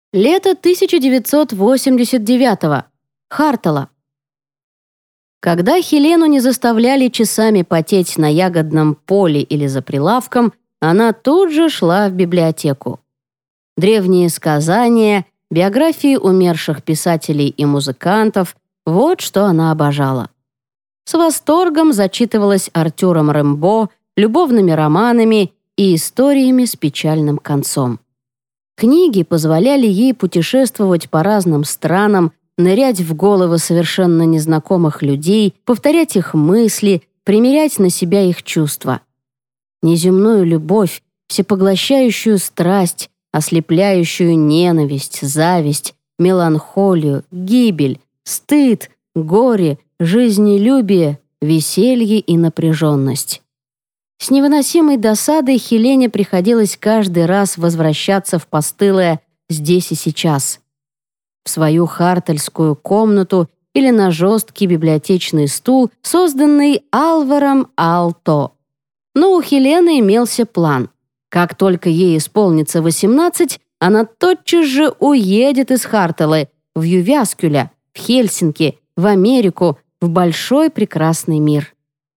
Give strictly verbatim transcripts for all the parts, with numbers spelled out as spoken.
Лето тысяча девятьсот восемьдесят девятого. Хартала. Когда Хелену не заставляли часами потеть на ягодном поле или за прилавком, она тут же шла в библиотеку. Древние сказания, биографии умерших писателей и музыкантов — вот что она обожала. С восторгом зачитывалась Артюром Рембо, любовными романами и историями с печальным концом. Книги позволяли ей путешествовать по разным странам, нырять в головы совершенно незнакомых людей, повторять их мысли, примерять на себя их чувства. Неземную любовь, всепоглощающую страсть, ослепляющую ненависть, зависть, меланхолию, гибель, стыд, горе, жизнелюбие, веселье и напряженность. С невыносимой досадой Хелене приходилось каждый раз возвращаться в постылое «здесь и сейчас», в свою хартальскую комнату или на жесткий библиотечный стул, созданный Алваром Aalto. Но у Хелены имелся план. Как только ей исполнится восемнадцать, она тотчас же уедет из Харталы в Ювяскюля, в Хельсинки, в Америку, в большой прекрасный мир.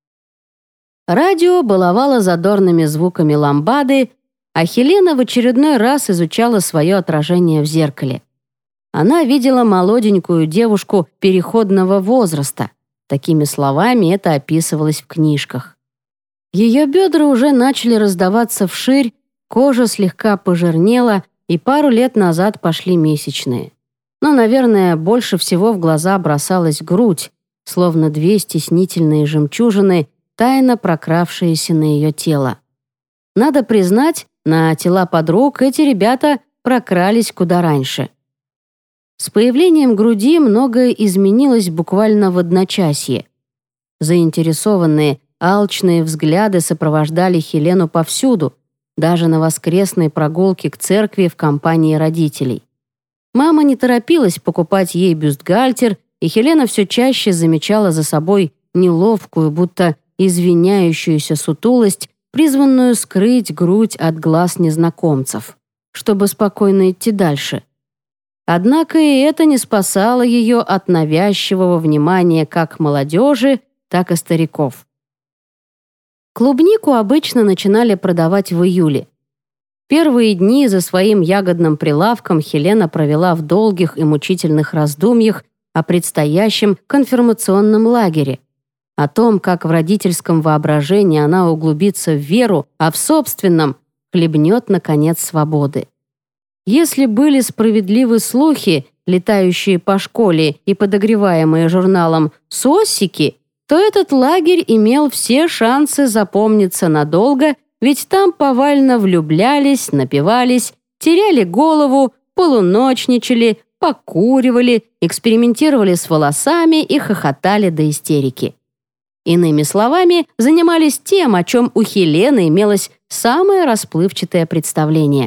Радио баловало задорными звуками ламбады, а Хелена в очередной раз изучала свое отражение в зеркале. Она видела молоденькую девушку переходного возраста. Такими словами это описывалось в книжках. Ее бедра уже начали раздаваться вширь, кожа слегка пожирнела, и пару лет назад пошли месячные. Но, наверное, больше всего в глаза бросалась грудь, словно две стеснительные жемчужины, тайно прокравшиеся на ее тело. Надо признать, на тела подруг эти ребята прокрались куда раньше. С появлением груди многое изменилось буквально в одночасье. Заинтересованные, алчные взгляды сопровождали Хелену повсюду, даже на воскресной прогулке к церкви в компании родителей. Мама не торопилась покупать ей бюстгальтер, и Хелена все чаще замечала за собой неловкую, будто извиняющуюся сутулость, призванную скрыть грудь от глаз незнакомцев, чтобы спокойно идти дальше. Однако и это не спасало ее от навязчивого внимания как молодежи, так и стариков. Клубнику обычно начинали продавать в июле. Первые дни за своим ягодным прилавком Хелена провела в долгих и мучительных раздумьях о предстоящем конфирмационном лагере, о том, как в родительском воображении она углубится в веру, а в собственном хлебнет, наконец, свободы. Если были справедливы слухи, летающие по школе и подогреваемые журналом «Соссики», то этот лагерь имел все шансы запомниться надолго, ведь там повально влюблялись, напивались, теряли голову, полуночничали, покуривали, экспериментировали с волосами и хохотали до истерики. Иными словами, занимались тем, о чем у Хелены имелось самое расплывчатое представление.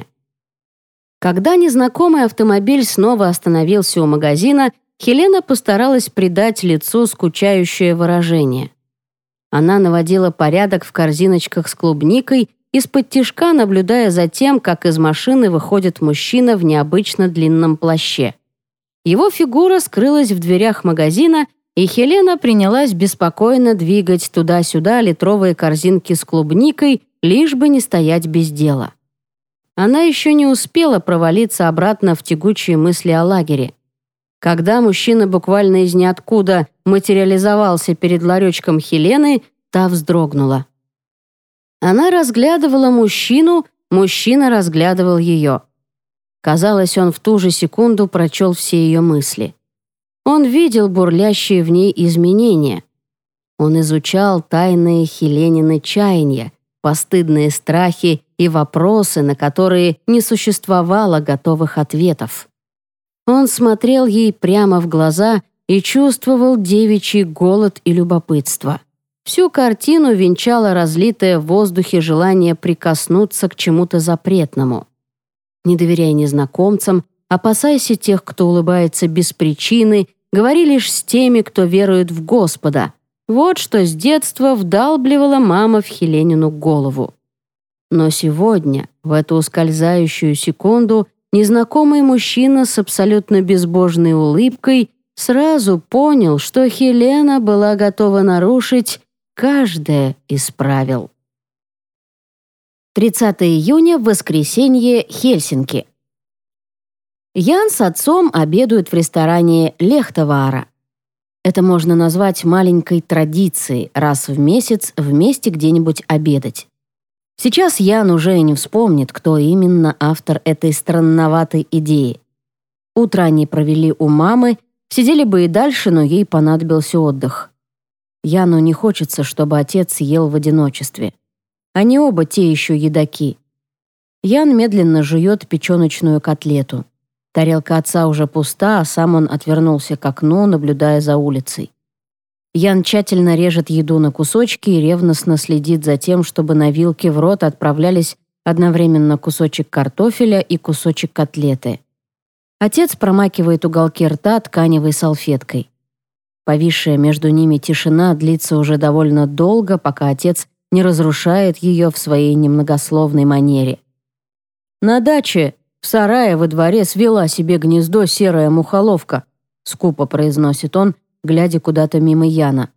Когда незнакомый автомобиль снова остановился у магазина, Хелена постаралась придать лицу скучающее выражение. Она наводила порядок в корзиночках с клубникой, из-под тишка наблюдая за тем, как из машины выходит мужчина в необычно длинном плаще. Его фигура скрылась в дверях магазина, и Хелена принялась беспокойно двигать туда-сюда литровые корзинки с клубникой, лишь бы не стоять без дела. Она еще не успела провалиться обратно в тягучие мысли о лагере. Когда мужчина буквально из ниоткуда материализовался перед ларечком Хелены, та вздрогнула. Она разглядывала мужчину, мужчина разглядывал ее. Казалось, он в ту же секунду прочел все ее мысли. Он видел бурлящие в ней изменения. Он изучал тайные Хеленины чаяния, постыдные страхи и вопросы, на которые не существовало готовых ответов. Он смотрел ей прямо в глаза и чувствовал девичий голод и любопытство. Всю картину венчало разлитое в воздухе желание прикоснуться к чему-то запретному. Не доверяй незнакомцам, опасайся тех, кто улыбается без причины, говори лишь с теми, кто верует в Господа. Вот что с детства вдалбливала мама в Хеленину голову. Но сегодня, в эту ускользающую секунду, незнакомый мужчина с абсолютно безбожной улыбкой сразу понял, что Хелена была готова нарушить каждое из правил. тридцатого июня, воскресенье, Хельсинки. Ян с отцом обедают в ресторане Лехтоваара. Это можно назвать маленькой традицией раз в месяц вместе где-нибудь обедать. Сейчас Ян уже и не вспомнит, кто именно автор этой странноватой идеи. Утро они провели у мамы, сидели бы и дальше, но ей понадобился отдых. Яну не хочется, чтобы отец ел в одиночестве. Они оба те еще едаки. Ян медленно жует печеночную котлету. Тарелка отца уже пуста, а сам он отвернулся к окну, наблюдая за улицей. Ян тщательно режет еду на кусочки и ревностно следит за тем, чтобы на вилке в рот отправлялись одновременно кусочек картофеля и кусочек котлеты. Отец промакивает уголки рта тканевой салфеткой. Повисшая между ними тишина длится уже довольно долго, пока отец не разрушает ее в своей немногословной манере. «На даче в сарае во дворе свела себе гнездо серая мухоловка», скупо произносит он, глядя куда-то мимо Яна.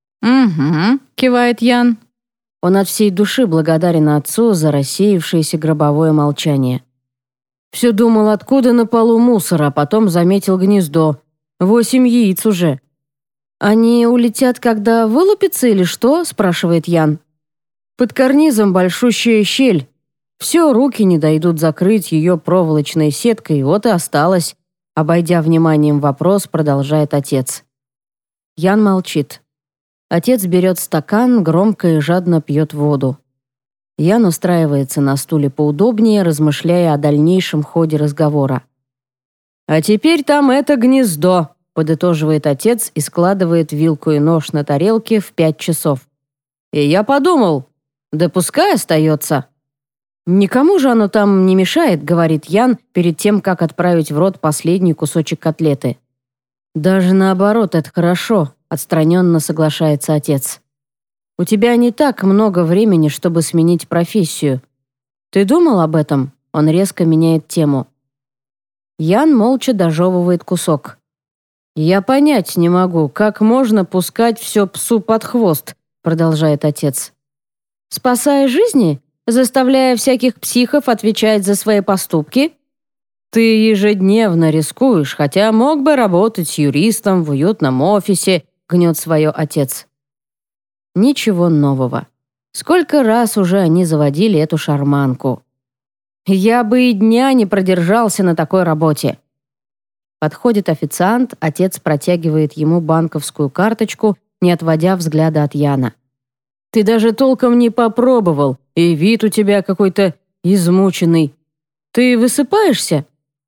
«Угу», — кивает Ян. Он от всей души благодарен отцу за рассеявшееся гробовое молчание. Все думал, откуда на полу мусор, а потом заметил гнездо. Восемь яиц уже. «Они улетят, когда вылупятся или что?» — спрашивает Ян. «Под карнизом большущая щель. Все, руки не дойдут закрыть ее проволочной сеткой, вот и осталось», — обойдя вниманием вопрос, продолжает отец. Ян молчит. Отец берет стакан, громко и жадно пьет воду. Ян устраивается на стуле поудобнее, размышляя о дальнейшем ходе разговора. «А теперь там это гнездо», — подытоживает отец и складывает вилку и нож на тарелке в пять часов. «И я подумал, да пускай остается». «Никому же оно там не мешает», — говорит Ян перед тем, как отправить в рот последний кусочек котлеты. «Даже наоборот, это хорошо», — отстраненно соглашается отец. «У тебя не так много времени, чтобы сменить профессию. Ты думал об этом?» Он резко меняет тему. Ян молча дожевывает кусок. «Я понять не могу, как можно пускать все псу под хвост», — продолжает отец. «Спасая жизни? Заставляя всяких психов отвечать за свои поступки?» «Ты ежедневно рискуешь, хотя мог бы работать юристом в уютном офисе», — гнет свое отец. Ничего нового. Сколько раз уже они заводили эту шарманку. «Я бы и дня не продержался на такой работе». Подходит официант, отец протягивает ему банковскую карточку, не отводя взгляда от Яна. «Ты даже толком не попробовал, и вид у тебя какой-то измученный. Ты высыпаешься?»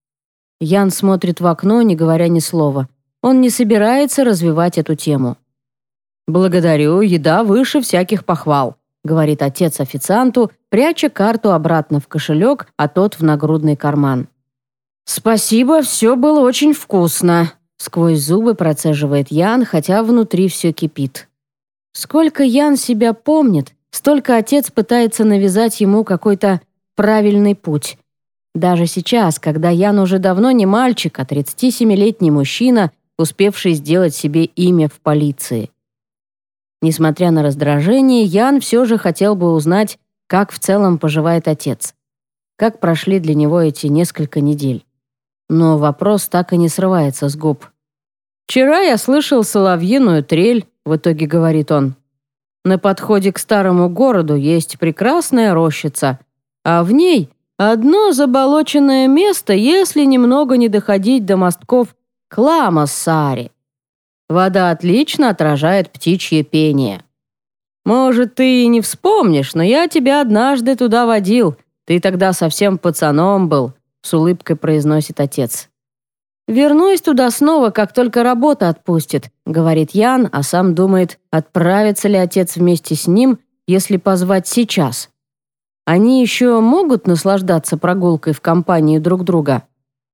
Ян смотрит в окно, не говоря ни слова. Он не собирается развивать эту тему. «Благодарю, еда выше всяких похвал», — говорит отец официанту, пряча карту обратно в кошелек, а тот в нагрудный карман. «Спасибо, все было очень вкусно», — сквозь зубы процеживает Ян, хотя внутри все кипит. Сколько Ян себя помнит, столько отец пытается навязать ему какой-то правильный путь. Даже сейчас, когда Ян уже давно не мальчик, а тридцатисемилетний мужчина, успевший сделать себе имя в полиции. Несмотря на раздражение, Ян все же хотел бы узнать, как в целом поживает отец. Как прошли для него эти несколько недель. Но вопрос так и не срывается с губ. «Вчера я слышал соловьиную трель», — в итоге говорит он. «На подходе к старому городу есть прекрасная рощица, а в ней одно заболоченное место, если немного не доходить до мостков Кламассаари. Вода отлично отражает птичье пение. Может, ты и не вспомнишь, но я тебя однажды туда водил. Ты тогда совсем пацаном был», — с улыбкой произносит отец. «Вернусь туда снова, как только работа отпустит», — говорит Ян, а сам думает, отправится ли отец вместе с ним, если позвать сейчас. Они еще могут наслаждаться прогулкой в компании друг друга?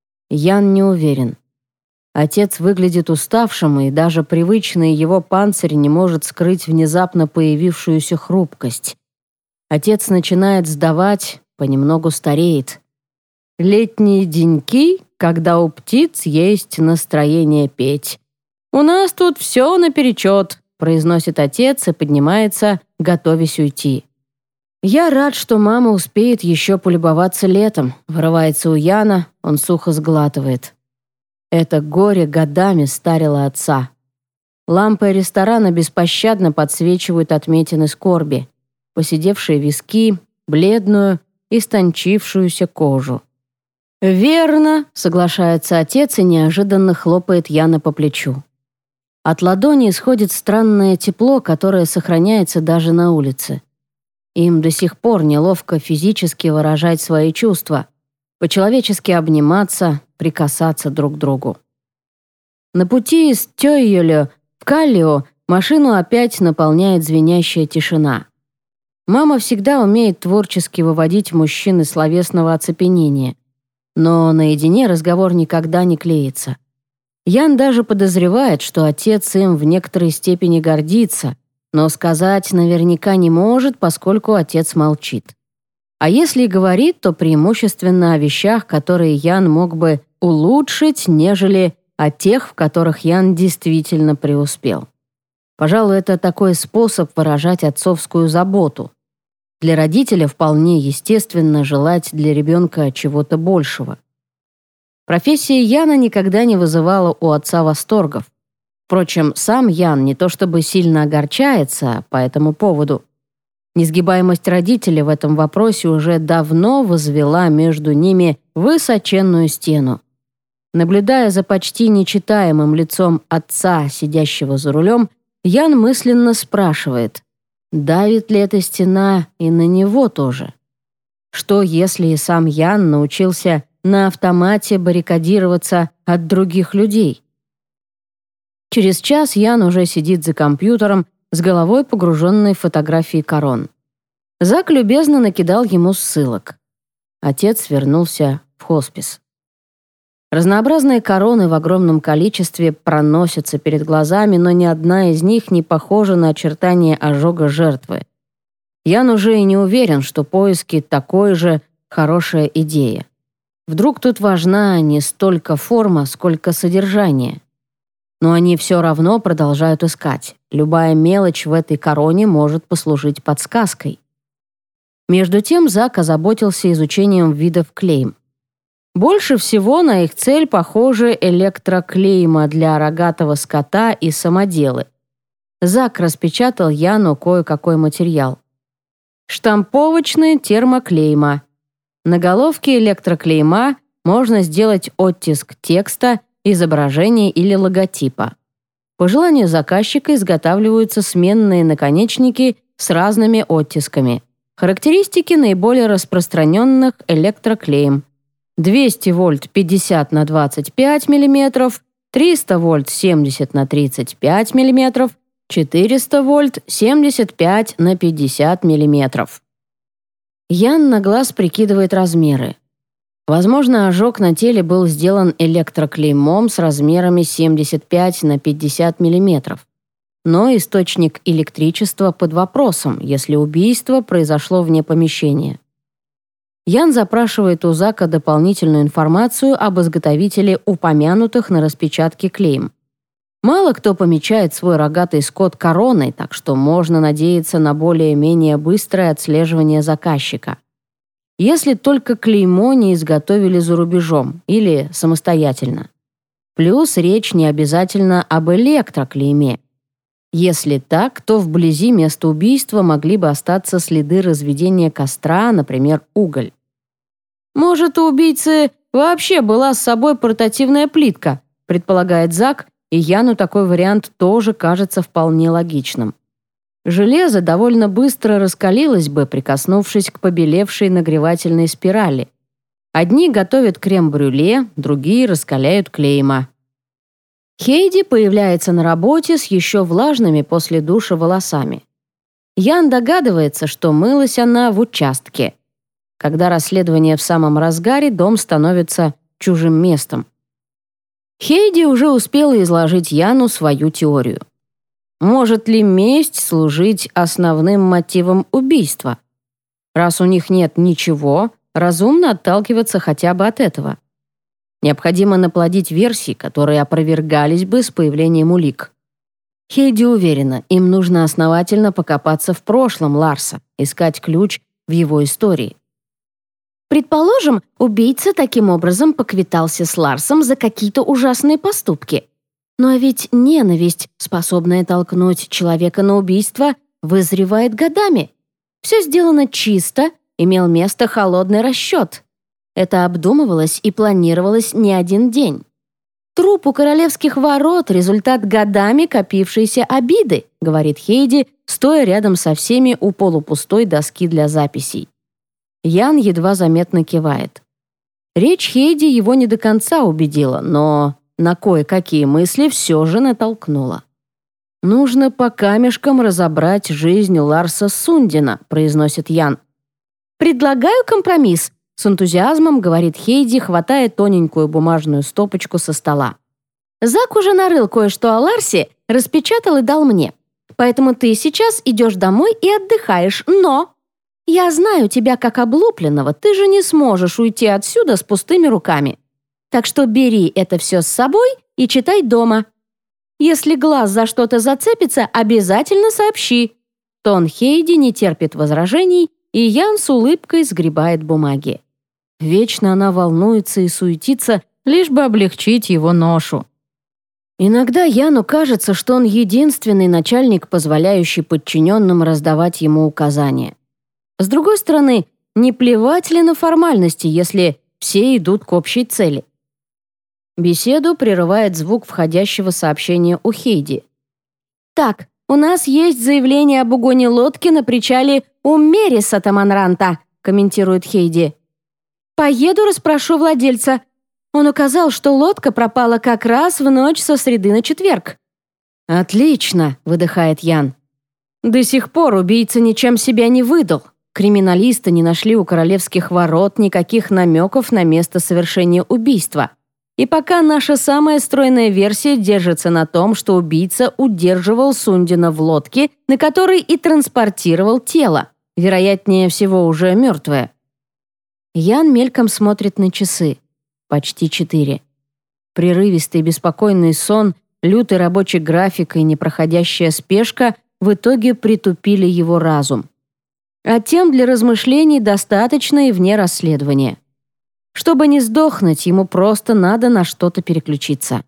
Ян не уверен. Отец выглядит уставшим, и даже привычный его панцирь не может скрыть внезапно появившуюся хрупкость. Отец начинает сдавать, понемногу стареет. Летние деньки, когда у птиц есть настроение петь. У нас тут все наперечет, произносит отец и поднимается, готовясь уйти. «Я рад, что мама успеет еще полюбоваться летом», вырывается у Яна, он сухо сглатывает. Это горе годами старило отца. Лампы ресторана беспощадно подсвечивают отметины скорби, поседевшие виски, бледную, истончившуюся кожу. «Верно», — соглашается отец и неожиданно хлопает Яна по плечу. От ладони исходит странное тепло, которое сохраняется даже на улице. Им до сих пор неловко физически выражать свои чувства, по-человечески обниматься, прикасаться друг к другу. На пути из Тёйёлё в Каллио машину опять наполняет звенящая тишина. Мама всегда умеет творчески выводить мужчин из словесного оцепенения, но наедине разговор никогда не клеится. Ян даже подозревает, что отец им в некоторой степени гордится, но сказать наверняка не может, поскольку отец молчит. А если и говорит, то преимущественно о вещах, которые Ян мог бы улучшить, нежели о тех, в которых Ян действительно преуспел. Пожалуй, это такой способ выражать отцовскую заботу. Для родителя вполне естественно желать для ребенка чего-то большего. Профессия Яна никогда не вызывала у отца восторгов. Впрочем, сам Ян не то чтобы сильно огорчается по этому поводу. Несгибаемость родителей в этом вопросе уже давно возвела между ними высоченную стену. Наблюдая за почти нечитаемым лицом отца, сидящего за рулем, Ян мысленно спрашивает, давит ли эта стена и на него тоже? Что, если и сам Ян научился на автомате баррикадироваться от других людей? Через час Ян уже сидит за компьютером, с головой погруженной в фотографии корон. Зак любезно накидал ему ссылок. Отец вернулся в хоспис. Разнообразные короны в огромном количестве проносятся перед глазами, но ни одна из них не похожа на очертания ожога жертвы. Ян уже и не уверен, что поиски такой же хорошая идея. Вдруг тут важна не столько форма, сколько содержание. Но они все равно продолжают искать. Любая мелочь в этой короне может послужить подсказкой. Между тем Зак озаботился изучением видов клейм. Больше всего на их цель похожи электроклейма для рогатого скота и самоделы. Зак распечатал Яну кое-какой материал. Штамповочные термоклейма. На головке электроклейма можно сделать оттиск текста, изображения или логотипа. По желанию заказчика изготавливаются сменные наконечники с разными оттисками. Характеристики наиболее распространенных электроклейм. двести вольт пятьдесят на двадцать пять миллиметров, триста вольт семьдесят на тридцать пять миллиметров, четыреста вольт семьдесят пять на пятьдесят миллиметров. Ян на глаз прикидывает размеры. Возможно, ожог на теле был сделан электроклеймом с размерами семьдесят пять на пятьдесят миллиметров. Но источник электричества под вопросом, если убийство произошло вне помещения. Ян запрашивает у Зака дополнительную информацию об изготовителе упомянутых на распечатке клейм. Мало кто помечает свой рогатый скот короной, так что можно надеяться на более-менее быстрое отслеживание заказчика. Если только клеймо не изготовили за рубежом или самостоятельно. Плюс речь не обязательно об электроклейме. Если так, то вблизи места убийства могли бы остаться следы разведения костра, например, уголь. «Может, у убийцы вообще была с собой портативная плитка», предполагает Зак, и Яну такой вариант тоже кажется вполне логичным. Железо довольно быстро раскалилось бы, прикоснувшись к побелевшей нагревательной спирали. Одни готовят крем-брюле, другие раскаляют клейма. Хейди появляется на работе с еще влажными после душа волосами. Ян догадывается, что мылась она в участке. Когда расследование в самом разгаре, дом становится чужим местом. Хейди уже успела изложить Яну свою теорию. Может ли месть служить основным мотивом убийства? Раз у них нет ничего, разумно отталкиваться хотя бы от этого. Необходимо наплодить версии, которые опровергались бы с появлением улик. Хейди уверена, им нужно основательно покопаться в прошлом Ларса, искать ключ в его истории. Предположим, убийца таким образом поквитался с Ларсом за какие-то ужасные поступки. Но ведь ненависть, способная толкнуть человека на убийство, вызревает годами. Все сделано чисто, имел место холодный расчет. Это обдумывалось и планировалось не один день. Труп у королевских ворот — результат годами копившейся обиды, говорит Хейди, стоя рядом со всеми у полупустой доски для записей. Ян едва заметно кивает. Речь Хейди его не до конца убедила, но на кое-какие мысли все же натолкнула. «Нужно по камешкам разобрать жизнь Ларса Сундина», произносит Ян. «Предлагаю компромисс», с энтузиазмом говорит Хейди, хватая тоненькую бумажную стопочку со стола. «Зак уже нарыл кое-что о Ларсе, распечатал и дал мне. Поэтому ты сейчас идешь домой и отдыхаешь, но... Я знаю тебя как облупленного, ты же не сможешь уйти отсюда с пустыми руками. Так что бери это все с собой и читай дома. Если глаз за что-то зацепится, обязательно сообщи». Тон Хейди не терпит возражений, и Ян с улыбкой сгребает бумаги. Вечно она волнуется и суетится, лишь бы облегчить его ношу. Иногда Яну кажется, что он единственный начальник, позволяющий подчиненным раздавать ему указания. С другой стороны, не плевать ли на формальности, если все идут к общей цели? Беседу прерывает звук входящего сообщения у Хейди. «Так, у нас есть заявление об угоне лодки на причале у Мериса Таманранта», комментирует Хейди. «Поеду, расспрошу владельца. Он указал, что лодка пропала как раз в ночь со среды на четверг». «Отлично», — выдыхает Ян. «До сих пор убийца ничем себя не выдал. Криминалисты не нашли у королевских ворот никаких намеков на место совершения убийства. И пока наша самая стройная версия держится на том, что убийца удерживал Сундина в лодке, на которой и транспортировал тело, вероятнее всего уже мертвое». Ян мельком смотрит на часы. Почти четыре. Прерывистый беспокойный сон, лютый рабочий график и непроходящая спешка в итоге притупили его разум. А тем для размышлений достаточно и вне расследования. Чтобы не сдохнуть, ему просто надо на что-то переключиться.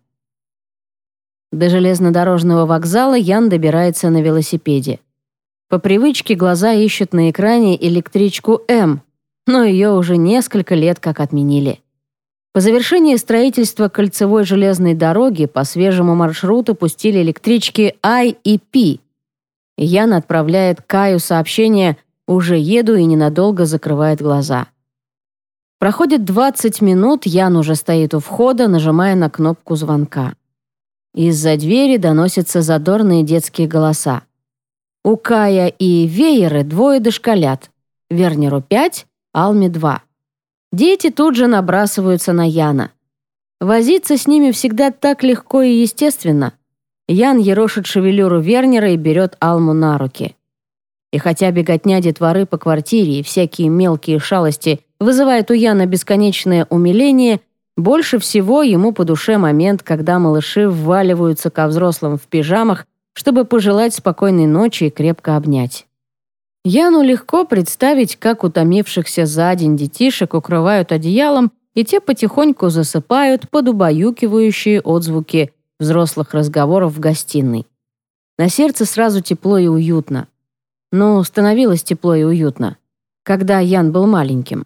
До железнодорожного вокзала Ян добирается на велосипеде. По привычке глаза ищут на экране электричку М, но ее уже несколько лет как отменили. По завершении строительства кольцевой железной дороги по свежему маршруту пустили электрички I и P. Ян отправляет Каю сообщение «Уже еду» и ненадолго закрывает глаза. Проходит двадцать минут, Ян уже стоит у входа, нажимая на кнопку звонка. Из-за двери доносятся задорные детские голоса. У Кая и Вееры двое дошколят. Вернеру пять, Алме два. Дети тут же набрасываются на Яна. Возиться с ними всегда так легко и естественно. Ян ерошит шевелюру Вернера и берет Алму на руки. И хотя беготня детворы по квартире и всякие мелкие шалости вызывают у Яна бесконечное умиление, больше всего ему по душе момент, когда малыши вваливаются ко взрослым в пижамах, чтобы пожелать спокойной ночи и крепко обнять. Яну легко представить, как утомившихся за день детишек укрывают одеялом, и те потихоньку засыпают под убаюкивающие отзвуки взрослых разговоров в гостиной. На сердце сразу тепло и уютно. Ну, становилось тепло и уютно, когда Ян был маленьким.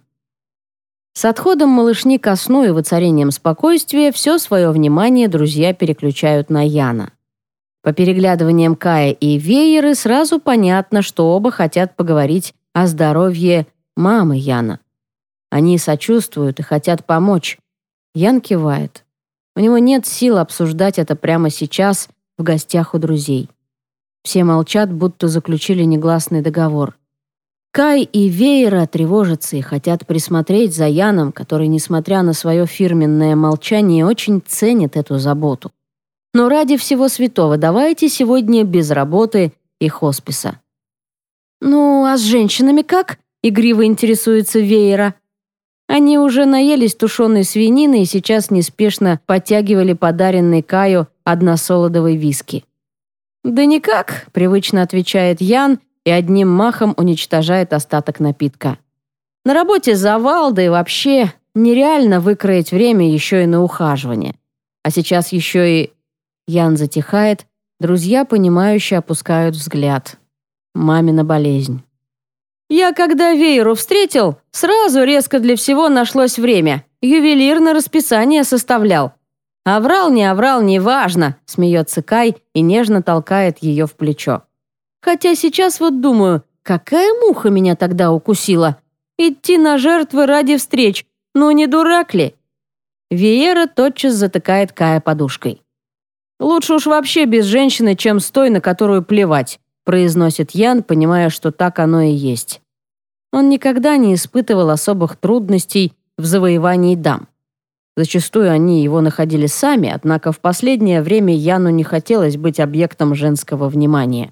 С отходом малышни ко сну и воцарением спокойствия все свое внимание друзья переключают на Яна. По переглядываниям Кая и Вееры сразу понятно, что оба хотят поговорить о здоровье мамы Яна. Они сочувствуют и хотят помочь. Ян кивает. У него нет сил обсуждать это прямо сейчас в гостях у друзей. Все молчат, будто заключили негласный договор. Кай и Веера тревожатся и хотят присмотреть за Яном, который, несмотря на свое фирменное молчание, очень ценит эту заботу. Но ради всего святого давайте сегодня без работы и хосписа. «Ну, а с женщинами как?» — игриво интересуется Веера. Они уже наелись тушеной свинины и сейчас неспешно подтягивали подаренный Каю односолодовый виски. «Да никак», — привычно отвечает Ян и одним махом уничтожает остаток напитка. «На работе завал, да и вообще нереально выкроить время еще и на ухаживание. А сейчас еще и...» Ян затихает, друзья, понимающе опускают взгляд. Мамина болезнь. «Я когда Вееру встретил, сразу резко для всего нашлось время. Ювелирно расписание составлял. Оврал, не оврал, неважно», — смеется Кай и нежно толкает ее в плечо. «Хотя сейчас вот думаю, какая муха меня тогда укусила? Идти на жертвы ради встреч, ну не дурак ли?» Веера тотчас затыкает Кая подушкой. «Лучше уж вообще без женщины, чем с той, на которую плевать», произносит Ян, понимая, что так оно и есть. Он никогда не испытывал особых трудностей в завоевании дам. Зачастую они его находили сами, однако в последнее время Яну не хотелось быть объектом женского внимания.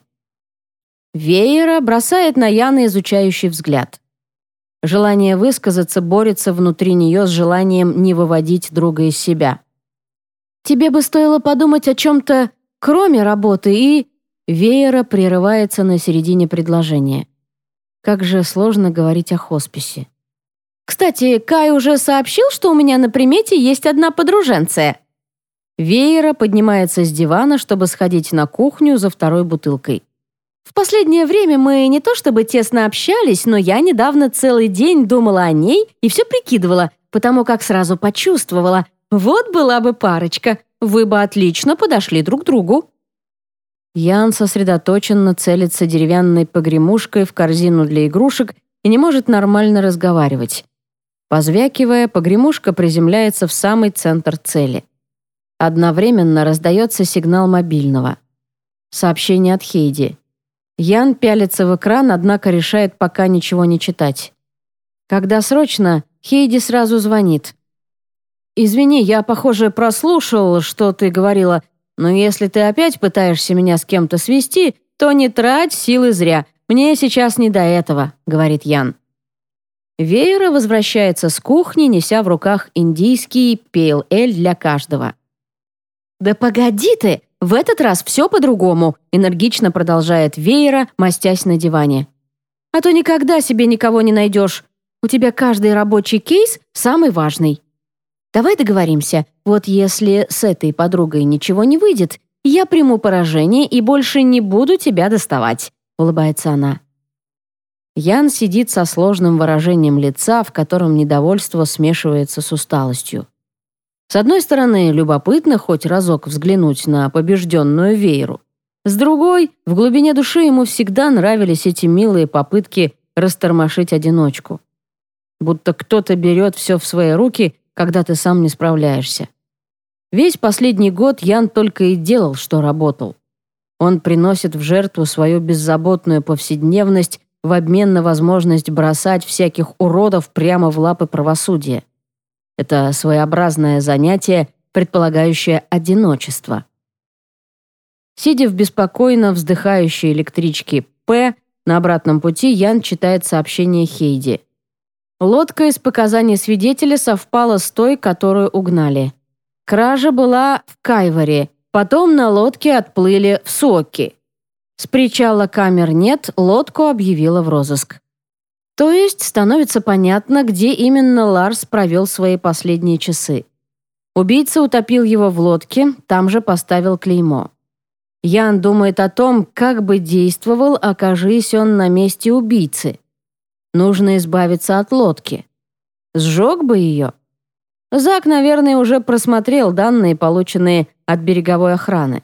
Веера бросает на Яна изучающий взгляд. Желание высказаться борется внутри нее с желанием не выводить друга из себя. «Тебе бы стоило подумать о чем-то, кроме работы, и...» Веера прерывается на середине предложения. Как же сложно говорить о хосписе. «Кстати, Кай уже сообщил, что у меня на примете есть одна подруженция». Веера поднимается с дивана, чтобы сходить на кухню за второй бутылкой. «В последнее время мы не то чтобы тесно общались, но я недавно целый день думала о ней и все прикидывала, потому как сразу почувствовала, вот была бы парочка, вы бы отлично подошли друг другу». Ян сосредоточенно целится деревянной погремушкой в корзину для игрушек и не может нормально разговаривать. Позвякивая, погремушка приземляется в самый центр цели. Одновременно раздается сигнал мобильного. Сообщение от Хейди. Ян пялится в экран, однако решает пока ничего не читать. Когда срочно, Хейди сразу звонит. «Извини, я, похоже, прослушал, что ты говорила, но если ты опять пытаешься меня с кем-то свести, то не трать силы зря. Мне сейчас не до этого», — говорит Ян. Веера возвращается с кухни, неся в руках индийский пейл-эль для каждого. «Да погоди ты! В этот раз все по-другому», — энергично продолжает Веера, мастясь на диване. «А то никогда себе никого не найдешь. У тебя каждый рабочий кейс самый важный. Давай договоримся, вот если с этой подругой ничего не выйдет, я приму поражение и больше не буду тебя доставать», — улыбается она. Ян сидит со сложным выражением лица, в котором недовольство смешивается с усталостью. С одной стороны, любопытно хоть разок взглянуть на побежденную Вееру. С другой, в глубине души ему всегда нравились эти милые попытки растормошить одиночку. Будто кто-то берет все в свои руки, когда ты сам не справляешься. Весь последний год Ян только и делал, что работал. Он приносит в жертву свою беззаботную повседневность в обмен на возможность бросать всяких уродов прямо в лапы правосудия. Это своеобразное занятие, предполагающее одиночество. Сидя в беспокойно вздыхающей электричке П, на обратном пути Ян читает сообщение Хейди. Лодка из показаний свидетеля совпала с той, которую угнали. Кража была в Кайворе, потом на лодке отплыли в Соки. С причала камер нет, лодку объявила в розыск. То есть становится понятно, где именно Ларс провел свои последние часы. Убийца утопил его в лодке, там же поставил клеймо. Ян думает о том, как бы действовал, окажись он на месте убийцы. Нужно избавиться от лодки. Сжег бы ее. Зак, наверное, уже просмотрел данные, полученные от береговой охраны.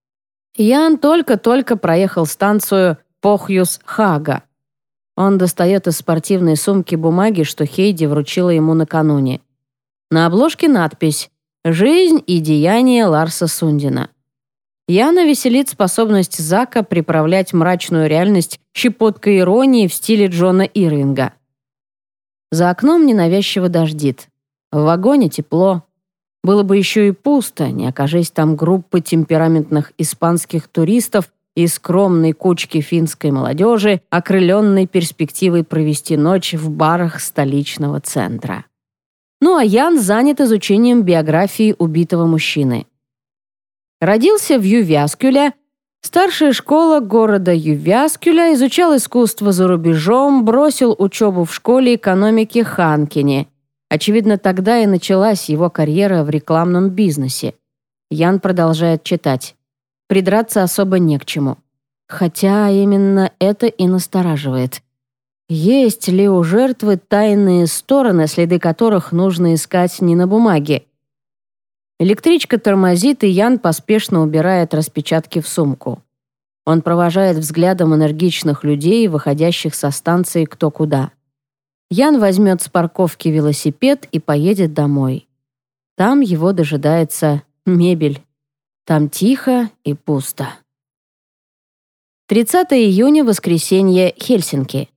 Ян только-только проехал станцию Похьюс-Хага. Он достает из спортивной сумки бумаги, что Хейди вручила ему накануне. На обложке надпись «Жизнь и деяния Ларса Сундина». Яна веселит способность Зака приправлять мрачную реальность щепоткой иронии в стиле Джона Ирвинга. За окном ненавязчиво дождит. В вагоне тепло. Было бы еще и пусто, не окажись там группы темпераментных испанских туристов и скромной кучки финской молодежи, окрыленной перспективой провести ночь в барах столичного центра. Ну а Ян занят изучением биографии убитого мужчины. Родился в Ювяскюле. Старшая школа города Ювяскюля, изучал искусство за рубежом, бросил учебу в школе экономики Ханкине. Очевидно, тогда и началась его карьера в рекламном бизнесе. Ян продолжает читать. Придраться особо не к чему. Хотя именно это и настораживает. Есть ли у жертвы тайные стороны, следы которых нужно искать не на бумаге? Электричка тормозит, и Ян поспешно убирает распечатки в сумку. Он провожает взглядом энергичных людей, выходящих со станции кто куда. Ян возьмет с парковки велосипед и поедет домой. Там его дожидается мебель. Там тихо и пусто. тридцатого июня, воскресенье, Хельсинки.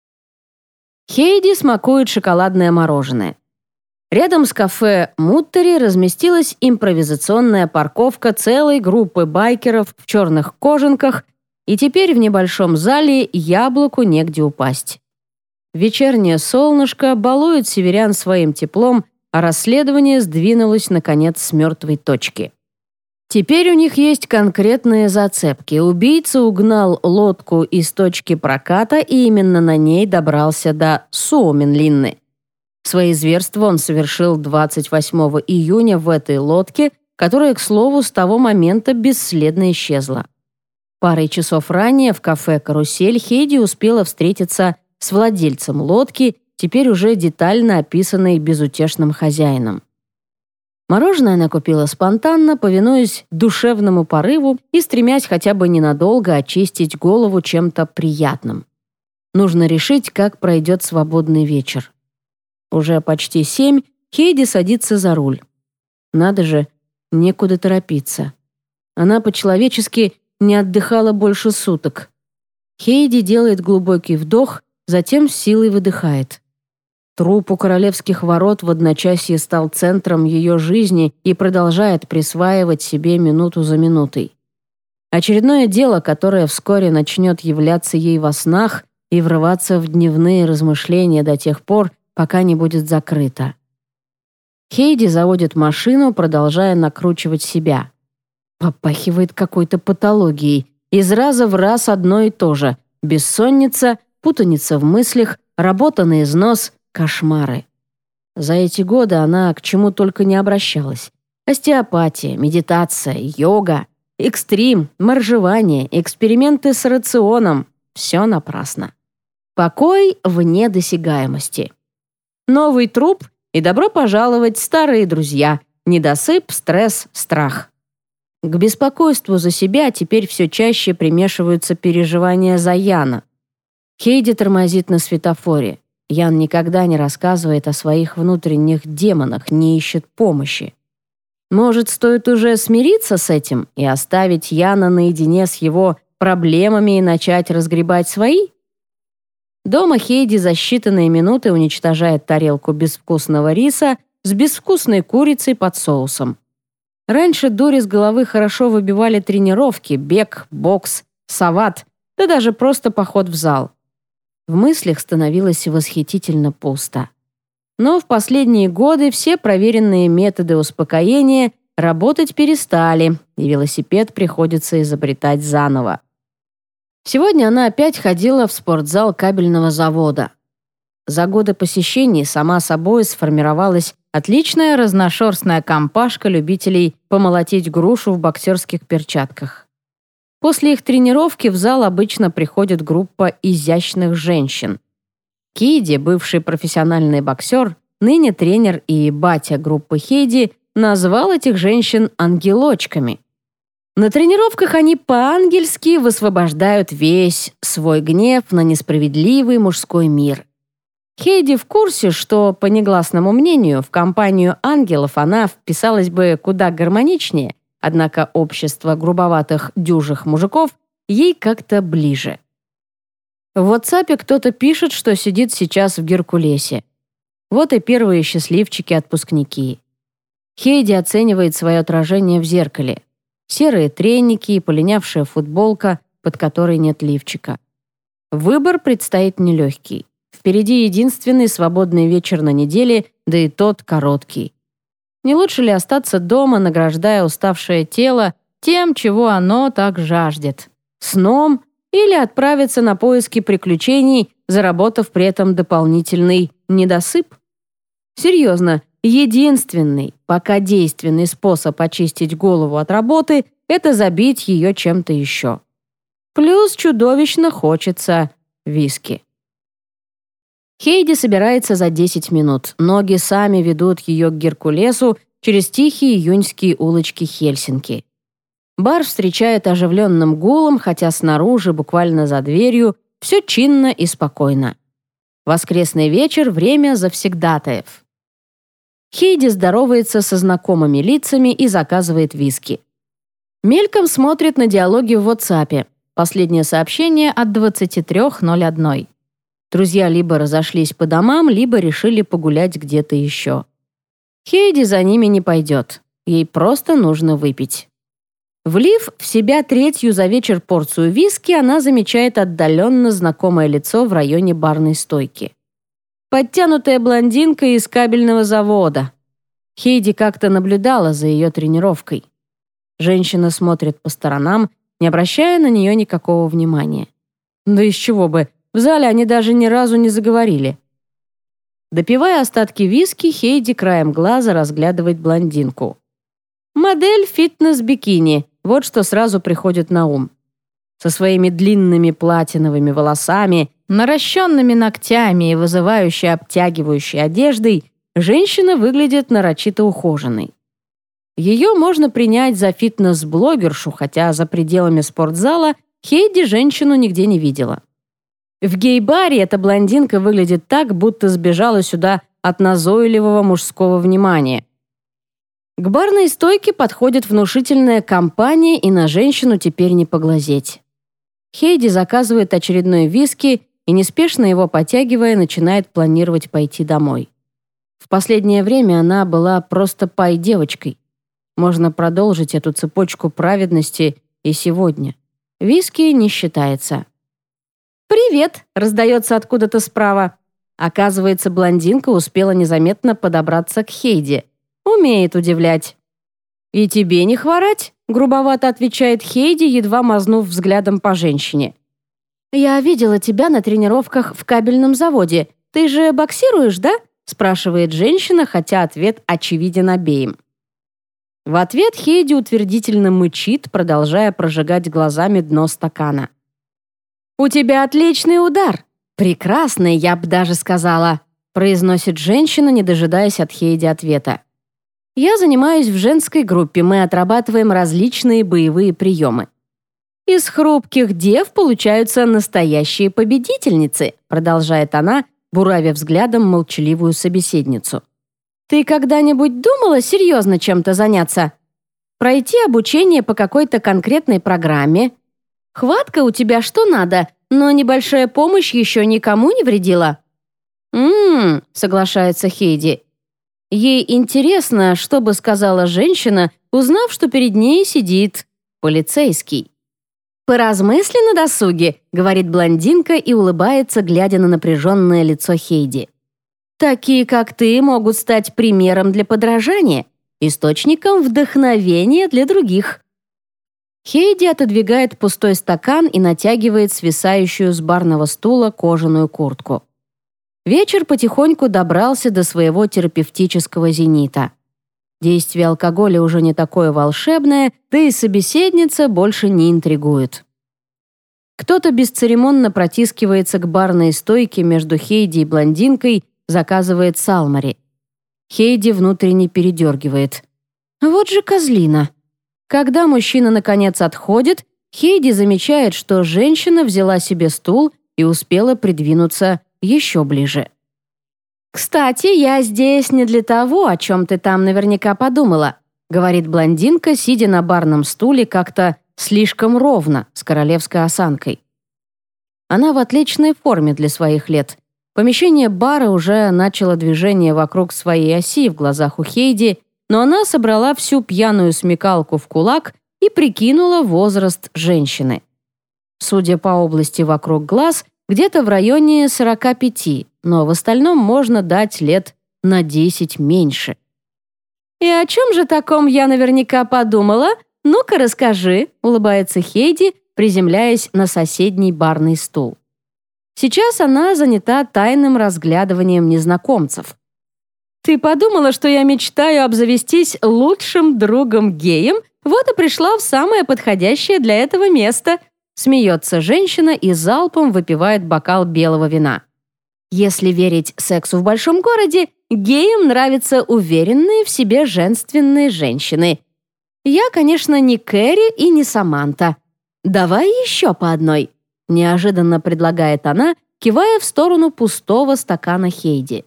Хейди смакует шоколадное мороженое. Рядом с кафе «Муттери» разместилась импровизационная парковка целой группы байкеров в черных кожанках, и теперь в небольшом зале яблоку негде упасть. Вечернее солнышко балует северян своим теплом, а расследование сдвинулось, наконец, с мертвой точки. Теперь у них есть конкретные зацепки. Убийца угнал лодку из точки проката и именно на ней добрался до Суоменлинны. Свои зверства он совершил двадцать восьмого июня в этой лодке, которая, к слову, с того момента бесследно исчезла. Парой часов ранее в кафе «Карусель» Хейди успела встретиться с владельцем лодки, теперь уже детально описанной безутешным хозяином. Мороженое она купила спонтанно, повинуясь душевному порыву и стремясь хотя бы ненадолго очистить голову чем-то приятным. Нужно решить, как пройдет свободный вечер. Уже почти семь, Хейди садится за руль. Надо же, некуда торопиться. Она по-человечески не отдыхала больше суток. Хейди делает глубокий вдох, затем с силой выдыхает. Труп у королевских ворот в одночасье стал центром ее жизни и продолжает присваивать себе минуту за минутой. Очередное дело, которое вскоре начнет являться ей во снах и врываться в дневные размышления до тех пор, пока не будет закрыто. Хейди заводит машину, продолжая накручивать себя. Попахивает какой-то патологией. Из раза в раз одно и то же. Бессонница, путаница в мыслях, работа на износ, кошмары. За эти годы она к чему только не обращалась. Остеопатия, медитация, йога, экстрим, моржевание, эксперименты с рационом. Все напрасно. Покой вне досягаемости. Новый труп и добро пожаловать, старые друзья. Недосып, стресс, страх. К беспокойству за себя теперь все чаще примешиваются переживания за Яна. Хейди тормозит на светофоре. Ян никогда не рассказывает о своих внутренних демонах, не ищет помощи. Может, стоит уже смириться с этим и оставить Яна наедине с его проблемами и начать разгребать свои? Дома Хейди за считанные минуты уничтожает тарелку безвкусного риса с безвкусной курицей под соусом. Раньше дури с головы хорошо выбивали тренировки, бег, бокс, сават, да даже просто поход в зал. В мыслях становилось восхитительно пусто. Но в последние годы все проверенные методы успокоения работать перестали, и велосипед приходится изобретать заново. Сегодня она опять ходила в спортзал кабельного завода. За годы посещений сама собой сформировалась отличная разношерстная компашка любителей помолотить грушу в боксерских перчатках. После их тренировки в зал обычно приходит группа изящных женщин. Киди, бывший профессиональный боксер, ныне тренер и батя группы Хейди, назвал этих женщин ангелочками. На тренировках они по-ангельски высвобождают весь свой гнев на несправедливый мужской мир. Хейди в курсе, что, по негласному мнению, в компанию ангелов она вписалась бы куда гармоничнее, однако общество грубоватых дюжих мужиков ей как-то ближе. В WhatsApp кто-то пишет, что сидит сейчас в Геркулесе. Вот и первые счастливчики-отпускники. Хейди оценивает свое отражение в зеркале. Серые треники и полинявшая футболка, под которой нет лифчика. Выбор предстоит нелегкий. В Впереди единственный свободный вечер на неделе, да и тот короткий. Не лучше ли остаться дома, награждая уставшее тело тем, чего оно так жаждет? Сном или отправиться на поиски приключений, заработав при этом дополнительный недосып? Серьезно, единственный, пока действенный способ очистить голову от работы – это забить ее чем-то еще. Плюс чудовищно хочется виски. Хейди собирается за десять минут. Ноги сами ведут ее к Геркулесу через тихие июньские улочки Хельсинки. Бар встречает оживленным гулом, хотя снаружи, буквально за дверью, все чинно и спокойно. Воскресный вечер – время завсегдатаев. Хейди здоровается со знакомыми лицами и заказывает виски. Мельком смотрит на диалоги в WhatsApp. Последнее сообщение от двадцати трёх ноль один. Друзья либо разошлись по домам, либо решили погулять где-то еще. Хейди за ними не пойдет. Ей просто нужно выпить. Влив в себя третью за вечер порцию виски, она замечает отдаленно знакомое лицо в районе барной стойки. Подтянутая блондинка из кабельного завода. Хейди как-то наблюдала за ее тренировкой. Женщина смотрит по сторонам, не обращая на нее никакого внимания. Да из чего бы, в зале они даже ни разу не заговорили. Допивая остатки виски, Хейди краем глаза разглядывает блондинку. Модель фитнес-бикини, вот что сразу приходит на ум. Со своими длинными платиновыми волосами, наращенными ногтями и вызывающей обтягивающей одеждой, женщина выглядит нарочито ухоженной. Ее можно принять за фитнес-блогершу, хотя за пределами спортзала Хейди женщину нигде не видела. В гей-баре эта блондинка выглядит так, будто сбежала сюда от назойливого мужского внимания. К барной стойке подходит внушительная компания, и на женщину теперь не поглазеть. Хейди заказывает очередной виски и, неспешно его потягивая, начинает планировать пойти домой. В последнее время она была просто пай-девочкой. Можно продолжить эту цепочку праведности и сегодня. Виски не считается. «Привет!» — раздается откуда-то справа. Оказывается, блондинка успела незаметно подобраться к Хейди. Умеет удивлять. «И тебе не хворать?» — грубовато отвечает Хейди, едва мазнув взглядом по женщине. «Я видела тебя на тренировках в кабельном заводе. Ты же боксируешь, да?» — спрашивает женщина, хотя ответ очевиден обеим. В ответ Хейди утвердительно мычит, продолжая прожигать глазами дно стакана. «У тебя отличный удар. Прекрасный, я бы даже сказала», произносит женщина, не дожидаясь от Хейди ответа. «Я занимаюсь в женской группе, мы отрабатываем различные боевые приемы. Из хрупких дев получаются настоящие победительницы», продолжает она, буравя взглядом молчаливую собеседницу. «Ты когда-нибудь думала серьезно чем-то заняться? Пройти обучение по какой-то конкретной программе? Хватка у тебя что надо, но небольшая помощь еще никому не вредила». «М-м-м», соглашается Хейди. Ей интересно, что бы сказала женщина, узнав, что перед ней сидит полицейский. «Поразмысли на досуге», — говорит блондинка и улыбается, глядя на напряженное лицо Хейди. «Такие, как ты, могут стать примером для подражания, источником вдохновения для других». Хейди отодвигает пустой стакан и натягивает свисающую с барного стула кожаную куртку. Вечер потихоньку добрался до своего терапевтического зенита. Действие алкоголя уже не такое волшебное, да и собеседница больше не интригует. Кто-то бесцеремонно протискивается к барной стойке между Хейди и блондинкой, заказывает салмари. Хейди внутренне передергивает. Вот же козлина. Когда мужчина наконец отходит, Хейди замечает, что женщина взяла себе стул и успела придвинуться еще ближе. «Кстати, я здесь не для того, о чем ты там наверняка подумала», говорит блондинка, сидя на барном стуле как-то слишком ровно, с королевской осанкой. Она в отличной форме для своих лет. Помещение бара уже начало движение вокруг своей оси в глазах у Хейди, но она собрала всю пьяную смекалку в кулак и прикинула возраст женщины. Судя по области вокруг глаз, Где-то в районе сорока пяти, но в остальном можно дать лет на десять меньше. «И о чем же таком я наверняка подумала? Ну-ка расскажи», — улыбается Хейди, приземляясь на соседний барный стул. Сейчас она занята тайным разглядыванием незнакомцев. «Ты подумала, что я мечтаю обзавестись лучшим другом-геем? Вот и пришла в самое подходящее для этого место», — смеется женщина и залпом выпивает бокал белого вина. Если верить сексу в большом городе, геям нравятся уверенные в себе женственные женщины. Я, конечно, не Кэрри и не Саманта. Давай еще по одной, неожиданно предлагает она, кивая в сторону пустого стакана Хейди.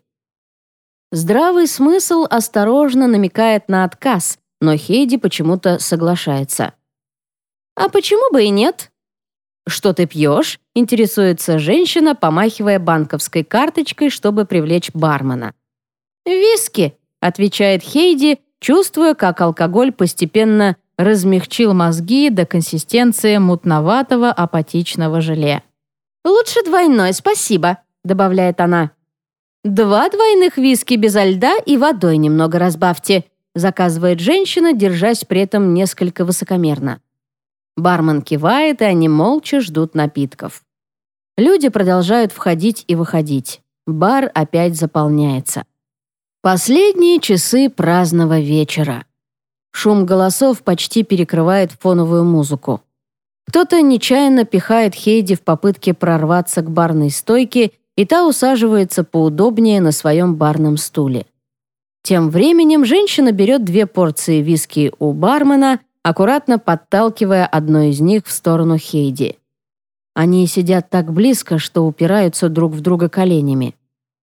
Здравый смысл осторожно намекает на отказ, но Хейди почему-то соглашается. «А почему бы и нет?» «Что ты пьешь?» — интересуется женщина, помахивая банковской карточкой, чтобы привлечь бармена. «Виски», — отвечает Хейди, чувствуя, как алкоголь постепенно размягчил мозги до консистенции мутноватого апатичного желе. «Лучше двойной, спасибо», — добавляет она. «Два двойных виски безо льда и водой немного разбавьте», заказывает женщина, держась при этом несколько высокомерно. Бармен кивает, и они молча ждут напитков. Люди продолжают входить и выходить. Бар опять заполняется. Последние часы праздного вечера. Шум голосов почти перекрывает фоновую музыку. Кто-то нечаянно пихает Хейди в попытке прорваться к барной стойке, и та усаживается поудобнее на своем барном стуле. Тем временем женщина берет две порции виски у бармена, аккуратно подталкивая одну из них в сторону Хейди. Они сидят так близко, что упираются друг в друга коленями.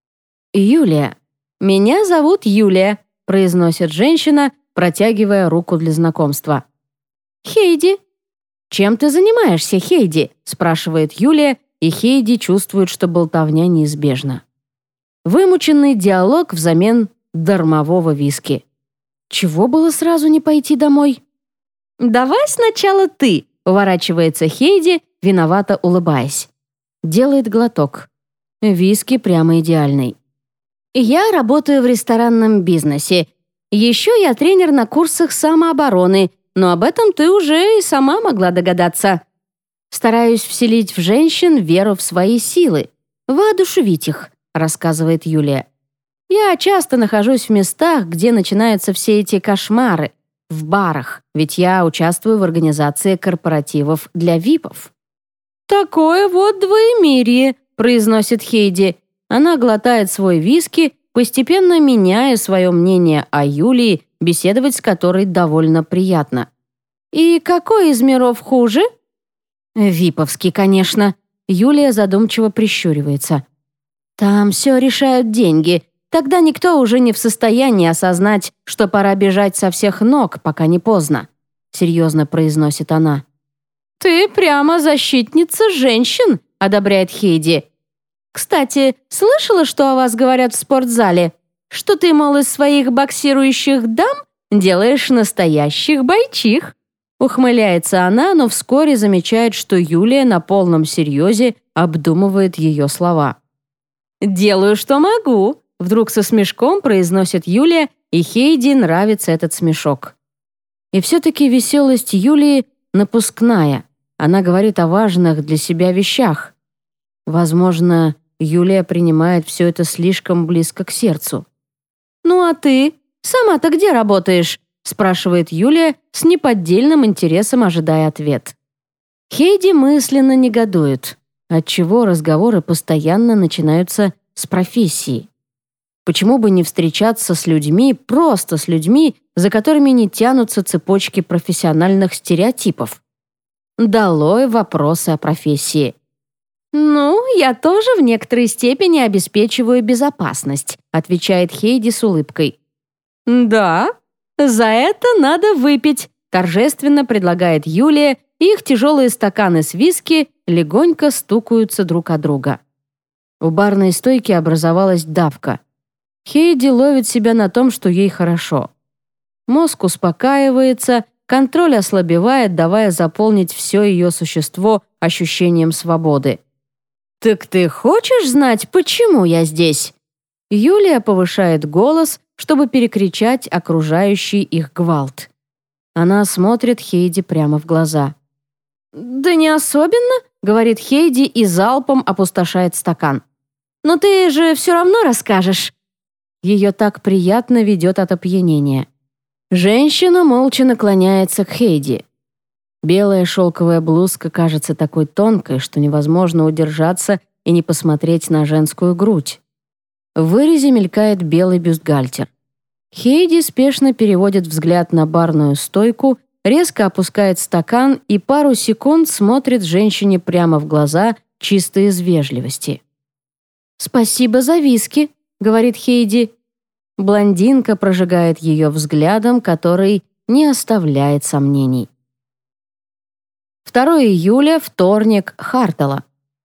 «Юлия. Меня зовут Юлия», — произносит женщина, протягивая руку для знакомства. «Хейди». «Чем ты занимаешься, Хейди?» — спрашивает Юлия, и Хейди чувствует, что болтовня неизбежна. Вымученный диалог взамен дармового виски. Чего было сразу не пойти домой? «Давай сначала ты», — уворачивается Хейди, виновато улыбаясь. Делает глоток. Виски прямо идеальный. «Я работаю в ресторанном бизнесе. Еще я тренер на курсах самообороны, но об этом ты уже и сама могла догадаться. Стараюсь вселить в женщин веру в свои силы, воодушевить их», — рассказывает Юлия. «Я часто нахожусь в местах, где начинаются все эти кошмары, в барах, ведь я участвую в организации корпоративов для випов». «Такое вот двоемирие», — произносит Хейди. Она глотает свой виски, постепенно меняя свое мнение о Юлии, беседовать с которой довольно приятно. «И какой из миров хуже?» «Виповский, конечно». Юлия задумчиво прищуривается. «Там все решают деньги. Тогда никто уже не в состоянии осознать, что пора бежать со всех ног, пока не поздно», — серьезно произносит она. «Ты прямо защитница женщин», — одобряет Хейди. «Кстати, слышала, что о вас говорят в спортзале? Что ты, мол, из своих боксирующих дам делаешь настоящих бойчих?» Ухмыляется она, но вскоре замечает, что Юлия на полном серьезе обдумывает ее слова. «Делаю, что могу», — вдруг со смешком произносит Юлия, и Хейди нравится этот смешок. И все-таки веселость Юлии напускная. Она говорит о важных для себя вещах. Возможно, Юлия принимает все это слишком близко к сердцу. «Ну а ты? Сама-то где работаешь?» — спрашивает Юлия с неподдельным интересом, ожидая ответ. Хейди мысленно негодует, отчего разговоры постоянно начинаются с профессии. Почему бы не встречаться с людьми, просто с людьми, за которыми не тянутся цепочки профессиональных стереотипов? Долой вопросы о профессии. «Ну, я тоже в некоторой степени обеспечиваю безопасность», отвечает Хейди с улыбкой. «Да? За это надо выпить», торжественно предлагает Юлия, и их тяжелые стаканы с виски легонько стукаются друг о друга. У барной стойки образовалась давка. Хейди ловит себя на том, что ей хорошо. Мозг успокаивается, контроль ослабевает, давая заполнить все ее существо ощущением свободы. «Так ты хочешь знать, почему я здесь?» Юлия повышает голос, чтобы перекричать окружающий их гвалт. Она смотрит Хейди прямо в глаза. «Да не особенно», — говорит Хейди и залпом опустошает стакан. «Но ты же все равно расскажешь». Ее так приятно ведет от опьянения. Женщина молча наклоняется к Хейди. Белая шелковая блузка кажется такой тонкой, что невозможно удержаться и не посмотреть на женскую грудь. В вырезе мелькает белый бюстгальтер. Хейди спешно переводит взгляд на барную стойку, резко опускает стакан и пару секунд смотрит женщине прямо в глаза, чисто из вежливости. «Спасибо за виски», — говорит Хейди. Блондинка прожигает ее взглядом, который не оставляет сомнений. второго июля, вторник, Хартала.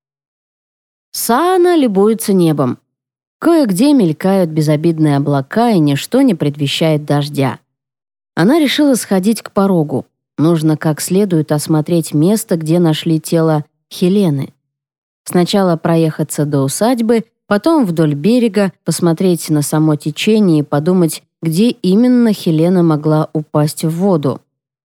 Саана любуется небом. Кое-где мелькают безобидные облака, и ничто не предвещает дождя. Она решила сходить к порогу. Нужно как следует осмотреть место, где нашли тело Хелены. Сначала проехаться до усадьбы, потом вдоль берега, посмотреть на само течение и подумать, где именно Хелена могла упасть в воду.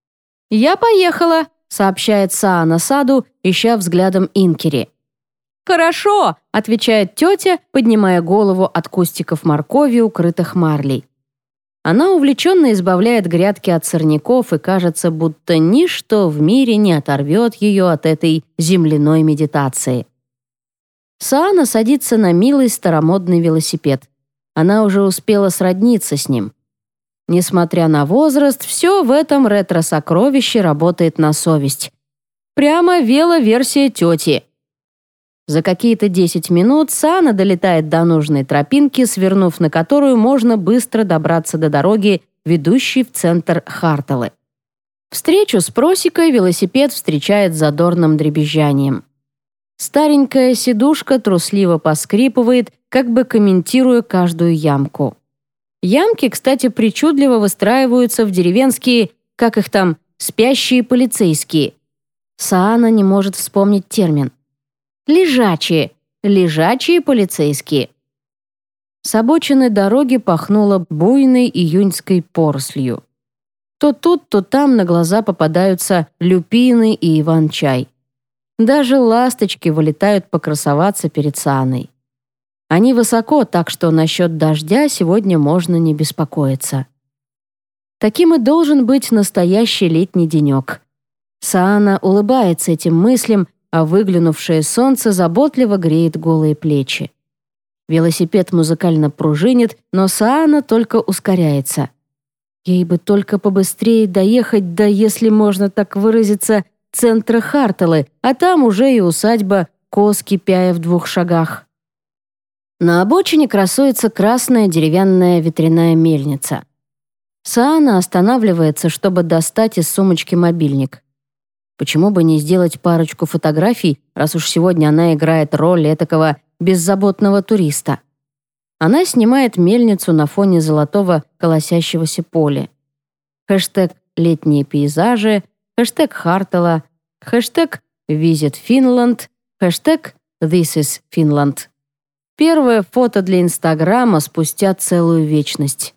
«Я поехала», — сообщает Саана Саду, ища взглядом Инкери. «Хорошо», — отвечает тетя, поднимая голову от кустиков моркови, укрытых марлей. Она увлеченно избавляет грядки от сорняков, и кажется, будто ничто в мире не оторвет ее от этой земляной медитации. Саана садится на милый старомодный велосипед. Она уже успела сродниться с ним. Несмотря на возраст, все в этом ретро-сокровище работает на совесть. Прямо вело-версия тети. За какие-то десять минут Саана долетает до нужной тропинки, свернув на которую можно быстро добраться до дороги, ведущей в центр Харталы. Встречу с просекой велосипед встречает задорным дребезжанием. Старенькая сидушка трусливо поскрипывает, как бы комментируя каждую ямку. Ямки, кстати, причудливо выстраиваются в деревенские, как их там, спящие полицейские. Саана не может вспомнить термин. Лежачие, лежачие полицейские. С обочины дороги пахнуло буйной июньской порослью. То тут, то там на глаза попадаются люпины и иван-чай. Даже ласточки вылетают покрасоваться перед Сааной. Они высоко, так что насчет дождя сегодня можно не беспокоиться. Таким и должен быть настоящий летний денек. Саана улыбается этим мыслям, а выглянувшее солнце заботливо греет голые плечи. Велосипед музыкально пружинит, но Саана только ускоряется. Ей бы только побыстрее доехать до, если можно так выразиться, центра Харталы, а там уже и усадьба Коскипяя в двух шагах. На обочине красуется красная деревянная ветряная мельница. Саана останавливается, чтобы достать из сумочки мобильник. Почему бы не сделать парочку фотографий, раз уж сегодня она играет роль этакого беззаботного туриста? Она снимает мельницу на фоне золотого колосящегося поля. Хэштег «Летние пейзажи», хэштег «Хартала», хэштег «Visit Finland», хэштег «This is Finland». Первое фото для Инстаграма спустя целую вечность.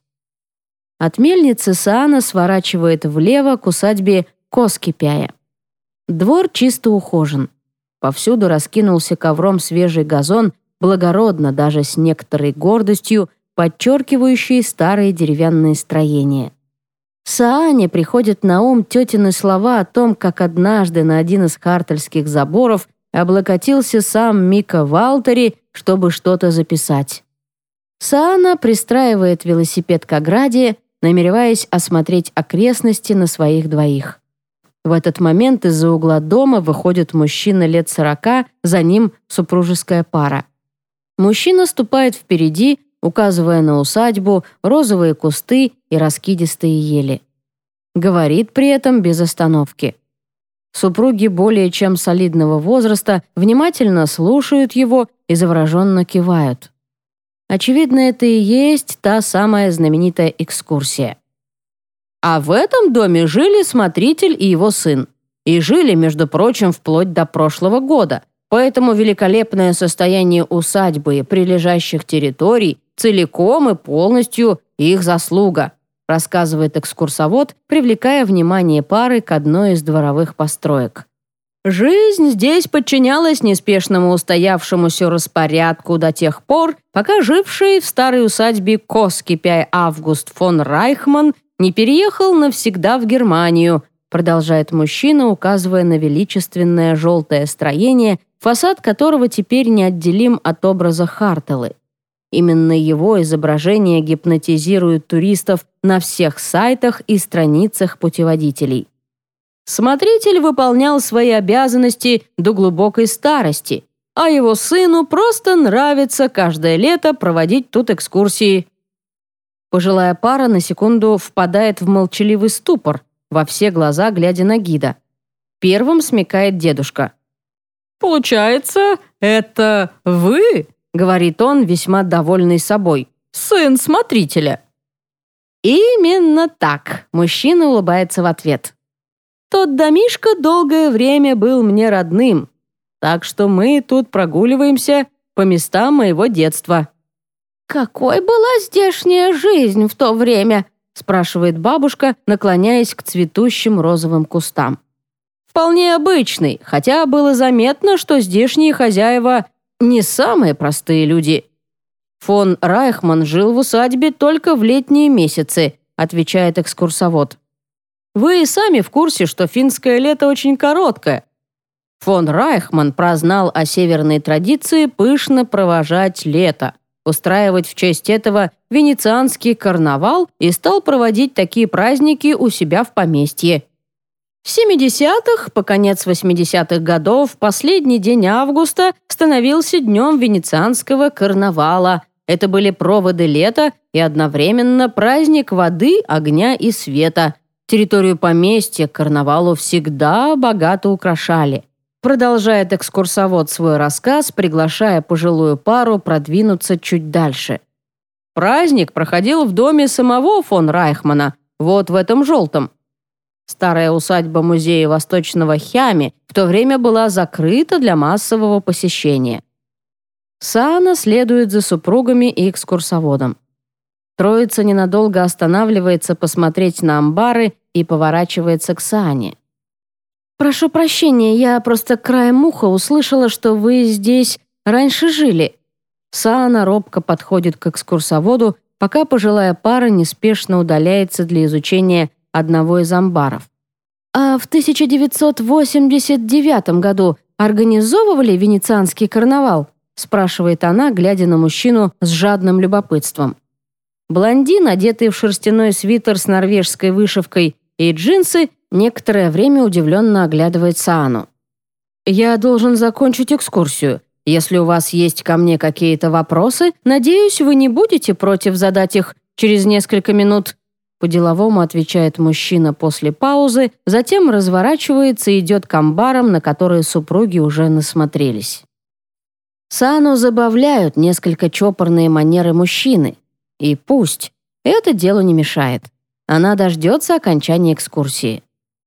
От мельницы Саана сворачивает влево к усадьбе Коскипяя. Двор чисто ухожен. Повсюду раскинулся ковром свежий газон, благородно, даже с некоторой гордостью, подчеркивающий старые деревянные строения. Саане приходят на ум тетины слова о том, как однажды на один из хартальских заборов облокотился сам Мика Валтери, чтобы что-то записать. Саана пристраивает велосипед к ограде, намереваясь осмотреть окрестности на своих двоих. В этот момент из-за угла дома выходит мужчина лет сорока, за ним супружеская пара. Мужчина ступает впереди, указывая на усадьбу, розовые кусты и раскидистые ели. Говорит при этом без остановки. Супруги более чем солидного возраста внимательно слушают его и завороженно кивают. Очевидно, это и есть та самая знаменитая экскурсия. А в этом доме жили смотритель и его сын. И жили, между прочим, вплоть до прошлого года, Поэтому великолепное состояние усадьбы и прилежащих территорий целиком и полностью их заслуга, рассказывает экскурсовод, привлекая внимание пары к одной из дворовых построек. Жизнь здесь подчинялась неспешному устоявшемуся распорядку до тех пор, пока живший в старой усадьбе Коскипяй Август фон Райхман не переехал навсегда в Германию, продолжает мужчина, указывая на величественное желтое строение, фасад которого теперь неотделим от образа Хартелы. Именно его изображение гипнотизирует туристов на всех сайтах и страницах путеводителей. Смотритель выполнял свои обязанности до глубокой старости, а его сыну просто нравится каждое лето проводить тут экскурсии. Пожилая пара на секунду впадает в молчаливый ступор, во все глаза глядя на гида. Первым смекает дедушка. «Получается, это вы?» — говорит он, весьма довольный собой. «Сын смотрителя». «Именно так», — мужчина улыбается в ответ. «Тот домишко долгое время был мне родным, так что мы тут прогуливаемся по местам моего детства». «Какой была здешняя жизнь в то время?» — спрашивает бабушка, наклоняясь к цветущим розовым кустам. «Вполне обычный, хотя было заметно, что здешние хозяева не самые простые люди». «Фон Райхман жил в усадьбе только в летние месяцы», — отвечает экскурсовод. «Вы и сами в курсе, что финское лето очень короткое». Фон Райхман прознал о северной традиции пышно провожать лето, устраивать в честь этого венецианский карнавал и стал проводить такие праздники у себя в поместье. В семидесятых, по конец восьмидесятых годов, последний день августа становился днем венецианского карнавала. Это были проводы лета и одновременно праздник воды, огня и света. Территорию поместья к карнавалу всегда богато украшали. Продолжает экскурсовод свой рассказ, приглашая пожилую пару продвинуться чуть дальше. Праздник проходил в доме самого фон Райхмана, вот в этом желтом. Старая усадьба музея Восточного Хями в то время была закрыта для массового посещения. Саана следует за супругами и экскурсоводом. Троица ненадолго останавливается посмотреть на амбары и поворачивается к Саане. «Прошу прощения, я просто краем уха услышала, что вы здесь раньше жили». Саана робко подходит к экскурсоводу, пока пожилая пара неспешно удаляется для изучения одного из амбаров. «А в тысяча девятьсот восемьдесят девятом году организовывали венецианский карнавал?» спрашивает она, глядя на мужчину с жадным любопытством. Блондин, одетый в шерстяной свитер с норвежской вышивкой и джинсы, некоторое время удивленно оглядывает Саану. «Я должен закончить экскурсию. Если у вас есть ко мне какие-то вопросы, надеюсь, вы не будете против задать их через несколько минут». По-деловому отвечает мужчина после паузы, затем разворачивается и идет к амбарам, на которые супруги уже насмотрелись. Саану забавляют несколько чопорные манеры мужчины. И пусть. Это делу не мешает. Она дождется окончания экскурсии.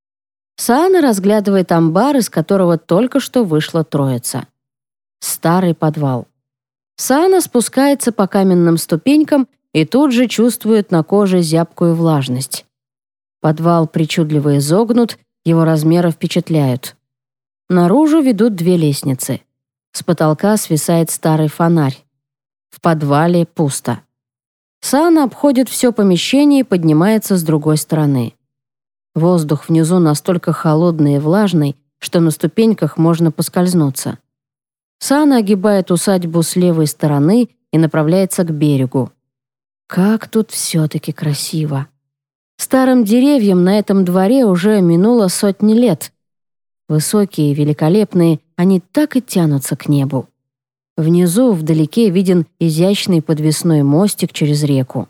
Саана разглядывает амбар, из которого только что вышла троица. Старый подвал. Саана спускается по каменным ступенькам и тут же чувствует на коже зябкую влажность. Подвал причудливо изогнут, его размеры впечатляют. Наружу ведут две лестницы. С потолка свисает старый фонарь. В подвале пусто. Саана обходит все помещение и поднимается с другой стороны. Воздух внизу настолько холодный и влажный, что на ступеньках можно поскользнуться. Саана огибает усадьбу с левой стороны и направляется к берегу. Как тут все-таки красиво. Старым деревьям на этом дворе уже минуло сотни лет. Высокие, великолепные, они так и тянутся к небу. Внизу, вдалеке, виден изящный подвесной мостик через реку.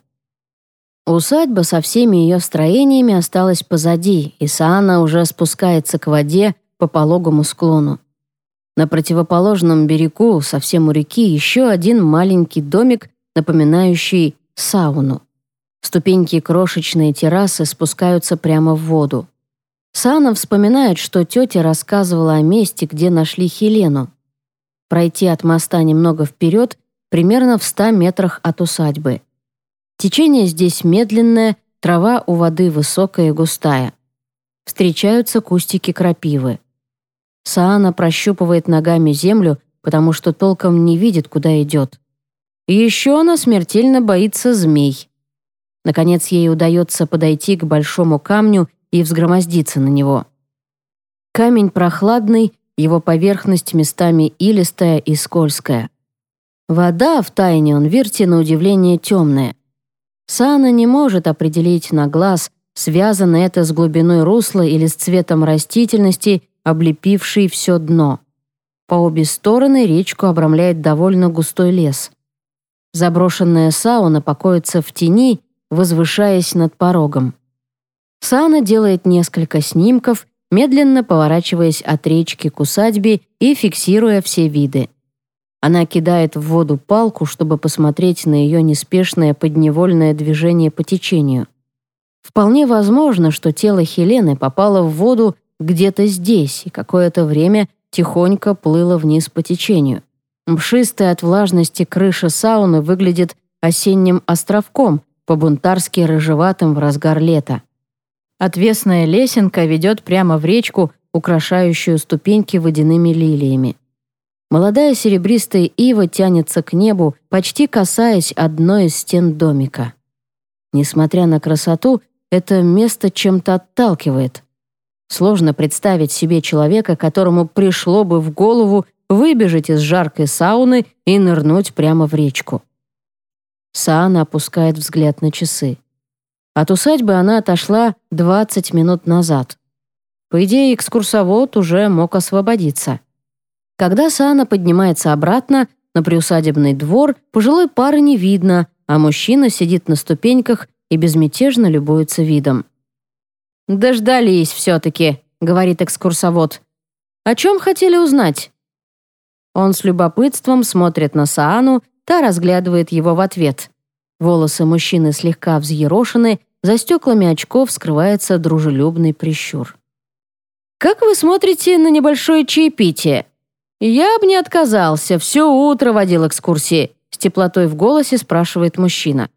Усадьба со всеми ее строениями осталась позади, и Саана уже спускается к воде по пологому склону. На противоположном берегу, совсем у реки, еще один маленький домик, напоминающий сауну. Ступеньки крошечной террасы спускаются прямо в воду. Саана вспоминает, что тетя рассказывала о месте, где нашли Хелену. пройти от моста немного вперед, примерно в ста метрах от усадьбы. Течение здесь медленное, трава у воды высокая и густая. Встречаются кустики крапивы. Саана прощупывает ногами землю, потому что толком не видит, куда идет. И еще она смертельно боится змей. Наконец ей удается подойти к большому камню и взгромоздиться на него. Камень прохладный, его поверхность местами илистая и скользкая. Вода в Тайнион-Вирте на удивление темная. Саана не может определить на глаз, связано это с глубиной русла или с цветом растительности, облепившей все дно. По обе стороны речку обрамляет довольно густой лес. Заброшенная сауна покоится в тени, возвышаясь над порогом. Саана делает несколько снимков, медленно поворачиваясь от речки к усадьбе и фиксируя все виды. Она кидает в воду палку, чтобы посмотреть на ее неспешное подневольное движение по течению. Вполне возможно, что тело Хелены попало в воду где-то здесь и какое-то время тихонько плыло вниз по течению. Мшистая от влажности крыша сауны выглядит осенним островком, по-бунтарски рыжеватым в разгар лета. Отвесная лесенка ведет прямо в речку, украшающую ступеньки водяными лилиями. Молодая серебристая ива тянется к небу, почти касаясь одной из стен домика. Несмотря на красоту, это место чем-то отталкивает. Сложно представить себе человека, которому пришло бы в голову выбежать из жаркой сауны и нырнуть прямо в речку. Саана опускает взгляд на часы. От усадьбы она отошла двадцать минут назад. По идее, экскурсовод уже мог освободиться. Когда Саана поднимается обратно, на приусадебный двор пожилой пары не видно, а мужчина сидит на ступеньках и безмятежно любуется видом. «Дождались все-таки», — говорит экскурсовод. «О чем хотели узнать?» Он с любопытством смотрит на Саану, та разглядывает его в ответ. Волосы мужчины слегка взъерошены, за стеклами очков скрывается дружелюбный прищур. «Как вы смотрите на небольшое чаепитие?» «Я бы не отказался, все утро водил экскурсии», — с теплотой в голосе спрашивает мужчина.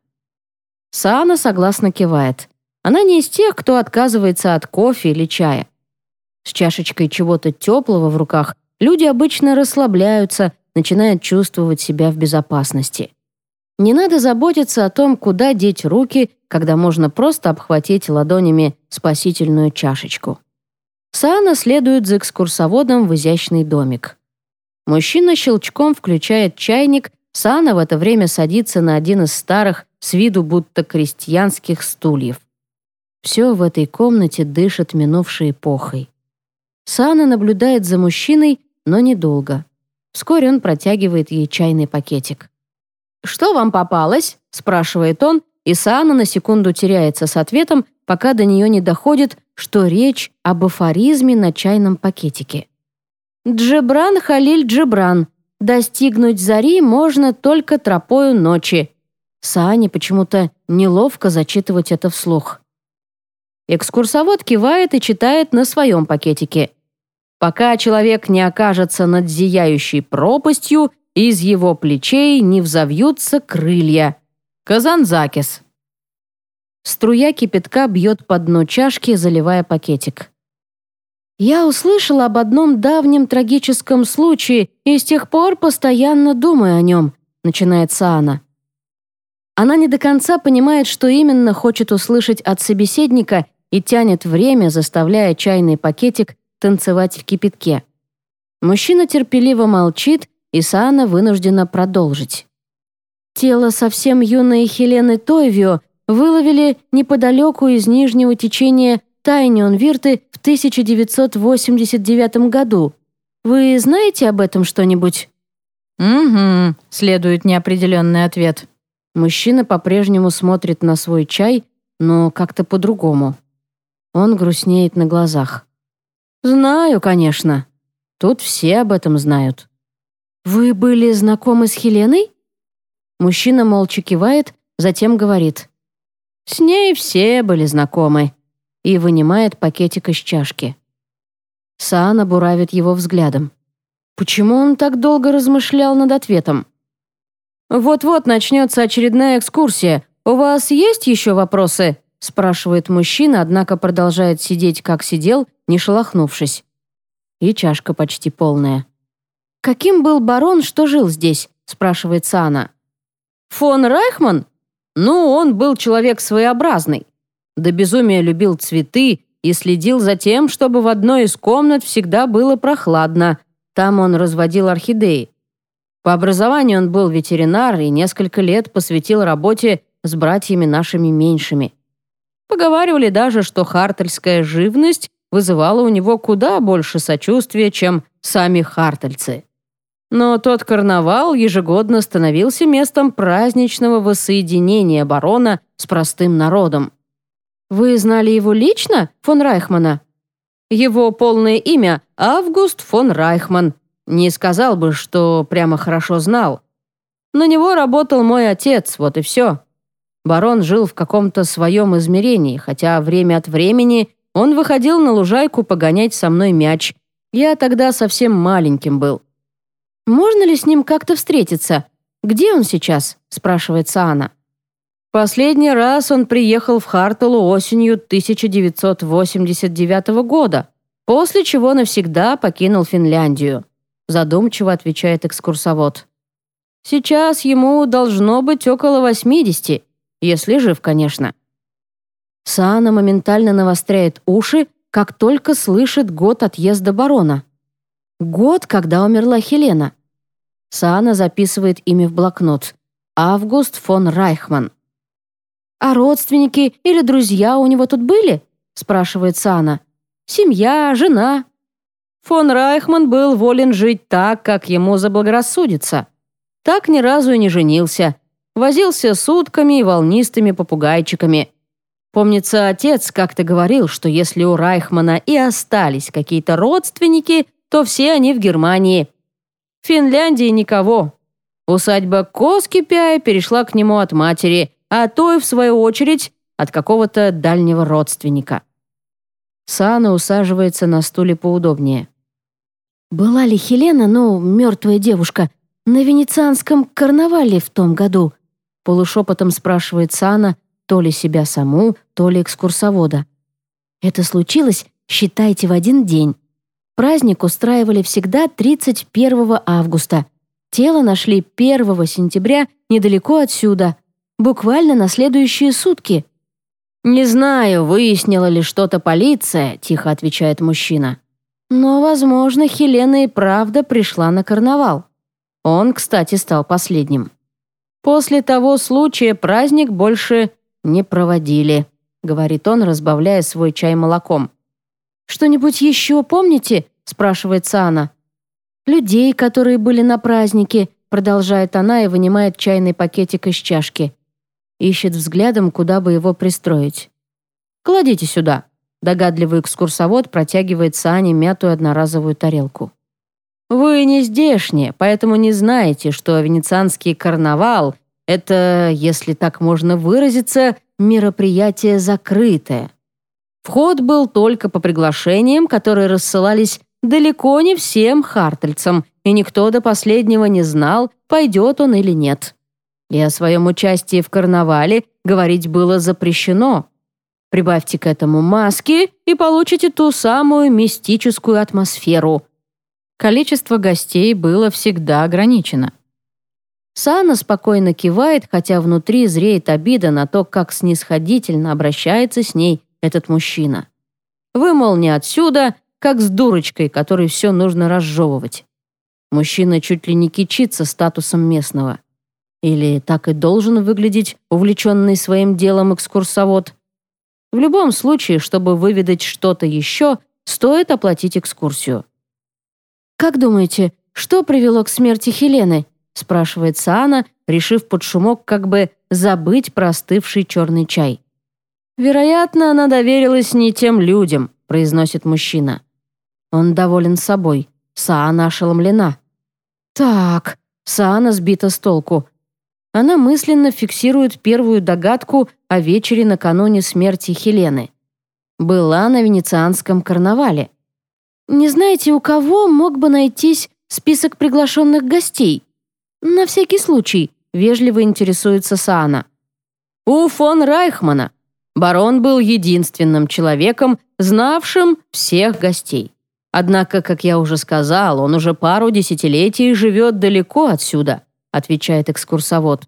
Саана согласно кивает. Она не из тех, кто отказывается от кофе или чая. С чашечкой чего-то теплого в руках люди обычно расслабляются, начинают чувствовать себя в безопасности. Не надо заботиться о том, куда деть руки, когда можно просто обхватить ладонями спасительную чашечку. Саана следует за экскурсоводом в изящный домик. Мужчина щелчком включает чайник, Саана в это время садится на один из старых, с виду будто крестьянских стульев. Все в этой комнате дышит минувшей эпохой. Саана наблюдает за мужчиной, но недолго. Вскоре он протягивает ей чайный пакетик. «Что вам попалось?» – спрашивает он, и Саана на секунду теряется с ответом, пока до нее не доходит, что речь об афоризме на чайном пакетике. «Джебран Халиль Джебран. Достигнуть зари можно только тропою ночи». Саане почему-то неловко зачитывать это вслух. Экскурсовод кивает и читает на своем пакетике. «Пока человек не окажется над зияющей пропастью, из его плечей не взовьются крылья». Казанзакис. Струя кипятка бьет по дну чашки, заливая пакетик. «Я услышала об одном давнем трагическом случае и с тех пор постоянно думаю о нем», — начинает Саана. Она не до конца понимает, что именно хочет услышать от собеседника, и тянет время, заставляя чайный пакетик танцевать в кипятке. Мужчина терпеливо молчит, и Саана вынуждена продолжить. Тело совсем юной Хелены Тойвио выловили неподалеку из нижнего течения Тайнион-Вирты в тысяча девятьсот восемьдесят девятом году. Вы знаете об этом что-нибудь? «Угу», — следует неопределенный ответ. Мужчина по-прежнему смотрит на свой чай, но как-то по-другому. Он грустнеет на глазах. «Знаю, конечно. Тут все об этом знают». «Вы были знакомы с Хеленой?» Мужчина молча кивает, затем говорит. «С ней все были знакомы», и вынимает пакетик из чашки. Саана буравит его взглядом. Почему он так долго размышлял над ответом? «Вот-вот начнется очередная экскурсия. У вас есть еще вопросы?» спрашивает мужчина, однако продолжает сидеть, как сидел, не шелохнувшись. И чашка почти полная. «Каким был барон, что жил здесь?» спрашивает Саана. «Фон Райхман? Ну, он был человек своеобразный. До безумия любил цветы и следил за тем, чтобы в одной из комнат всегда было прохладно. Там он разводил орхидеи. По образованию он был ветеринар и несколько лет посвятил работе с братьями нашими меньшими. Поговаривали даже, что хартельская живность вызывала у него куда больше сочувствия, чем сами хартельцы. Но тот карнавал ежегодно становился местом праздничного воссоединения барона с простым народом. Вы знали его лично, фон Райхмана? Его полное имя – Август фон Райхман. Не сказал бы, что прямо хорошо знал. На него работал мой отец, вот и все. Барон жил в каком-то своем измерении, хотя время от времени он выходил на лужайку погонять со мной мяч. Я тогда совсем маленьким был. «Можно ли с ним как-то встретиться? Где он сейчас?» – спрашивает Саана. Последний раз он приехал в Хартелу осенью тысяча девятьсот восемьдесят девятого года, после чего навсегда покинул Финляндию, задумчиво отвечает экскурсовод. Сейчас ему должно быть около восьмидесяти, если жив, конечно. Саана моментально навостряет уши, как только слышит год отъезда барона. Год, когда умерла Хелена. Саана записывает имя в блокнот. Август фон Райхман. «А родственники или друзья у него тут были?» спрашивает Саана. «Семья, жена?» Фон Райхман был волен жить так, как ему заблагорассудится. Так ни разу и не женился. Возился с утками и волнистыми попугайчиками. Помнится, отец как-то говорил, что если у Райхмана и остались какие-то родственники, то все они в Германии. В Финляндии никого. Усадьба Коскипяя перешла к нему от матери, а той, в свою очередь, от какого-то дальнего родственника. Саана усаживается на стуле поудобнее. «Была ли Хелена, ну, мертвая девушка, на венецианском карнавале в том году?» Полушепотом спрашивает Саана, то ли себя саму, то ли экскурсовода. «Это случилось, считайте, в один день. Праздник устраивали всегда тридцать первого августа. Тело нашли первого сентября недалеко отсюда, буквально на следующие сутки». «Не знаю, выяснила ли что-то полиция», — тихо отвечает мужчина. «Но, возможно, Хелена и правда пришла на карнавал. Он, кстати, стал последним. После того случая праздник больше не проводили», — говорит он, разбавляя свой чай молоком. «Что-нибудь еще помните?» — спрашивает Саана. «Людей, которые были на празднике», — продолжает она и вынимает чайный пакетик из чашки. Ищет взглядом, куда бы его пристроить. «Кладите сюда», — догадливый экскурсовод протягивает Саане мятую одноразовую тарелку. «Вы не здешние, поэтому не знаете, что венецианский карнавал — это, если так можно выразиться, мероприятие закрытое. Вход был только по приглашениям, которые рассылались далеко не всем хартельцам, и никто до последнего не знал, пойдет он или нет. И о своем участии в карнавале говорить было запрещено. Прибавьте к этому маски и получите ту самую мистическую атмосферу». Количество гостей было всегда ограничено. Саана спокойно кивает, хотя внутри зреет обида на то, как снисходительно обращается с ней этот мужчина. Вы, мол, не отсюда, как с дурочкой, которой все нужно разжевывать. Мужчина чуть ли не кичится статусом местного. Или так и должен выглядеть увлеченный своим делом экскурсовод. В любом случае, чтобы выведать что-то еще, стоит оплатить экскурсию. «Как думаете, что привело к смерти Хелены?» спрашивает Саана, решив под шумок как бы забыть про остывший черный чай. «Вероятно, она доверилась не тем людям», произносит мужчина. Он доволен собой. Саана ошеломлена. «Так», Саана сбита с толку. Она мысленно фиксирует первую догадку о вечере накануне смерти Хелены. Была на венецианском карнавале. «Не знаете, у кого мог бы найтись список приглашенных гостей?» «На всякий случай», — вежливо интересуется Саана. «У фон Райхмана. Барон был единственным человеком, знавшим всех гостей. Однако, как я уже сказал, он уже пару десятилетий живет далеко отсюда», — отвечает экскурсовод.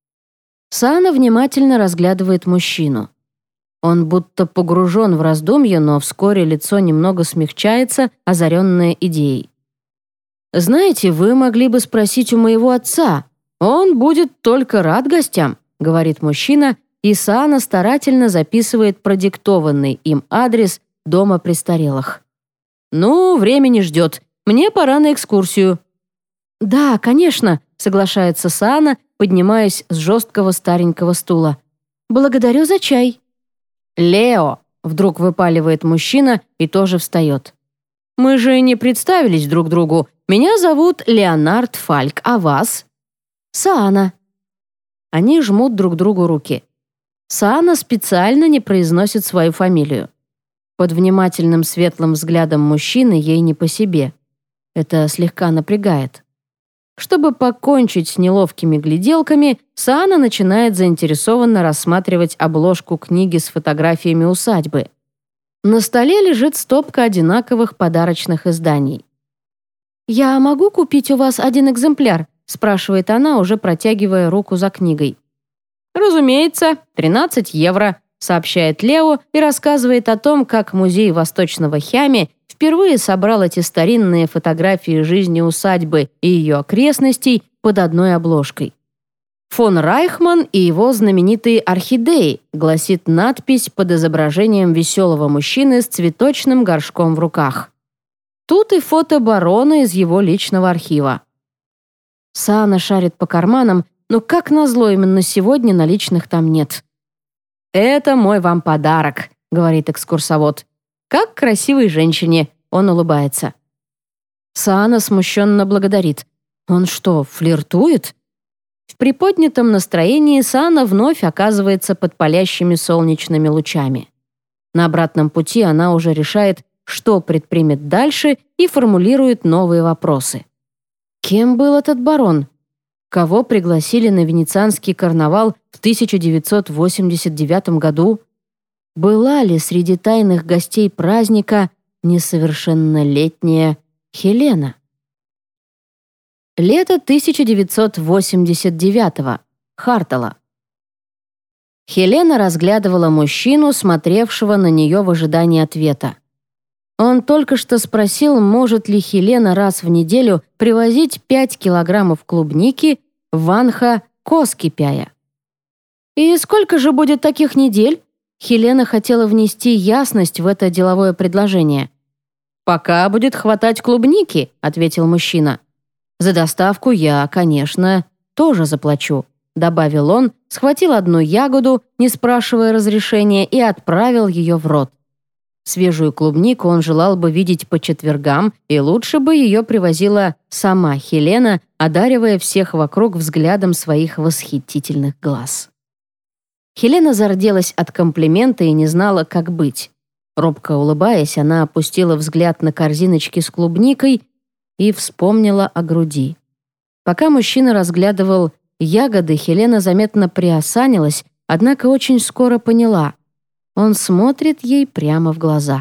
Саана внимательно разглядывает мужчину. Он будто погружен в раздумья, но вскоре лицо немного смягчается, озаренное идеей. «Знаете, вы могли бы спросить у моего отца. Он будет только рад гостям», — говорит мужчина, и Саана старательно записывает продиктованный им адрес дома престарелых. «Ну, время не ждет. Мне пора на экскурсию». «Да, конечно», — соглашается Саана, поднимаясь с жесткого старенького стула. «Благодарю за чай». «Лео!» — вдруг выпаливает мужчина и тоже встает. «Мы же не представились друг другу. Меня зовут Леонард Фальк, а вас?» «Саана». Они жмут друг другу руки. Саана специально не произносит свою фамилию. Под внимательным светлым взглядом мужчины ей не по себе. Это слегка напрягает. Чтобы покончить с неловкими гляделками, Саана начинает заинтересованно рассматривать обложку книги с фотографиями усадьбы. На столе лежит стопка одинаковых подарочных изданий. «Я могу купить у вас один экземпляр?» — спрашивает она, уже протягивая руку за книгой. «Разумеется, тринадцать евро», — сообщает Лео и рассказывает о том, как музей Восточного Хями впервые собрал эти старинные фотографии жизни усадьбы и ее окрестностей под одной обложкой. «Фон Райхман и его знаменитые орхидеи», гласит надпись под изображением веселого мужчины с цветочным горшком в руках. Тут и фото барона из его личного архива. Саана шарит по карманам, но, как назло, именно сегодня наличных там нет. «Это мой вам подарок», — говорит экскурсовод. «Как красивой женщине», — он улыбается. Саана смущенно благодарит. «Он что, флиртует?» В приподнятом настроении Саана вновь оказывается под палящими солнечными лучами. На обратном пути она уже решает, что предпримет дальше, и формулирует новые вопросы. Кем был этот барон? Кого пригласили на венецианский карнавал в тысяча девятьсот восемьдесят девятом году? Была ли среди тайных гостей праздника несовершеннолетняя Хелена? Лето тысяча девятьсот восемьдесят девятого. Хартала. Хелена разглядывала мужчину, смотревшего на нее в ожидании ответа. Он только что спросил, может ли Хелена раз в неделю привозить пять килограммов клубники в Анха Коскипяя. «И сколько же будет таких недель?» Хелена хотела внести ясность в это деловое предложение. «Пока будет хватать клубники», — ответил мужчина. «За доставку я, конечно, тоже заплачу», — добавил он, схватил одну ягоду, не спрашивая разрешения, и отправил ее в рот. Свежую клубнику он желал бы видеть по четвергам, и лучше бы ее привозила сама Хелена, одаривая всех вокруг взглядом своих восхитительных глаз. Хелена зарделась от комплимента и не знала, как быть. Робко улыбаясь, она опустила взгляд на корзиночки с клубникой и вспомнила о груди. Пока мужчина разглядывал ягоды, Хелена заметно приосанилась, однако очень скоро поняла — он смотрит ей прямо в глаза.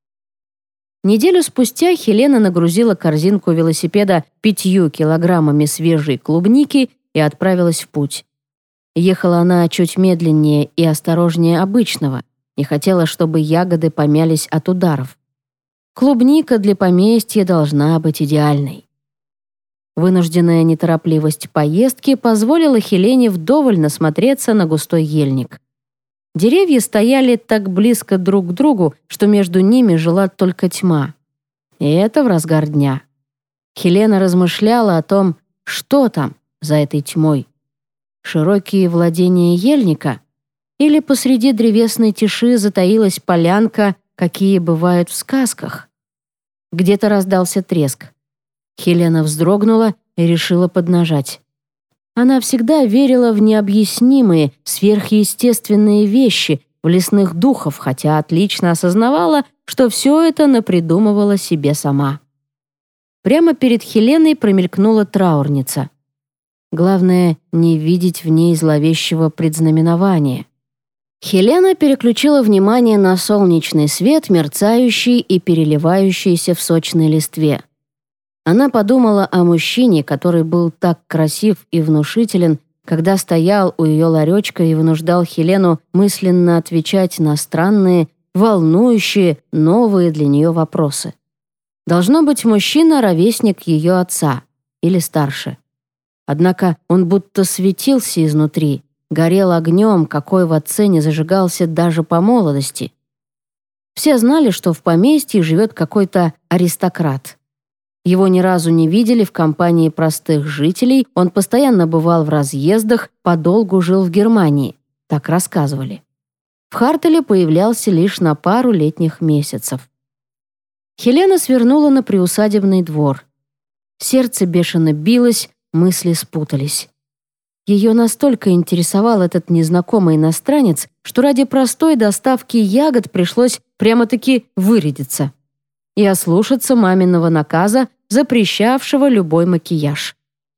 Неделю спустя Хелена нагрузила корзинку велосипеда пятью килограммами свежей клубники и отправилась в путь. Ехала она чуть медленнее и осторожнее обычного, не хотела, чтобы ягоды помялись от ударов. Клубника для поместья должна быть идеальной. Вынужденная неторопливость поездки позволила Хелене вдоволь насмотреться на густой ельник. Деревья стояли так близко друг к другу, что между ними жила только тьма. И это в разгар дня. Хелена размышляла о том, что там за этой тьмой. Широкие владения ельника? Или посреди древесной тиши затаилась полянка, какие бывают в сказках? Где-то раздался треск. Хелена вздрогнула и решила поднажать. Она всегда верила в необъяснимые, сверхъестественные вещи, в лесных духов, хотя отлично осознавала, что все это напридумывала себе сама. прямо перед Хеленой промелькнула траурница. Главное, не видеть в ней зловещего предзнаменования. Хелена переключила внимание на солнечный свет, мерцающий и переливающийся в сочной листве. Она подумала о мужчине, который был так красив и внушителен, когда стоял у ее ларечка и вынуждал Хелену мысленно отвечать на странные, волнующие, новые для нее вопросы. Должно быть, мужчина — ровесник ее отца или старше. Однако он будто светился изнутри, горел огнем, какой в отце не зажигался даже по молодости. Все знали, что в поместье живет какой-то аристократ. Его ни разу не видели в компании простых жителей, он постоянно бывал в разъездах, подолгу жил в Германии, так рассказывали. В Хартеле появлялся лишь на пару летних месяцев. Хелена свернула на приусадебный двор. Сердце бешено билось, мысли спутались. Ее настолько интересовал этот незнакомый иностранец, что ради простой доставки ягод пришлось прямо-таки вырядиться и ослушаться маминого наказа, запрещавшего любой макияж.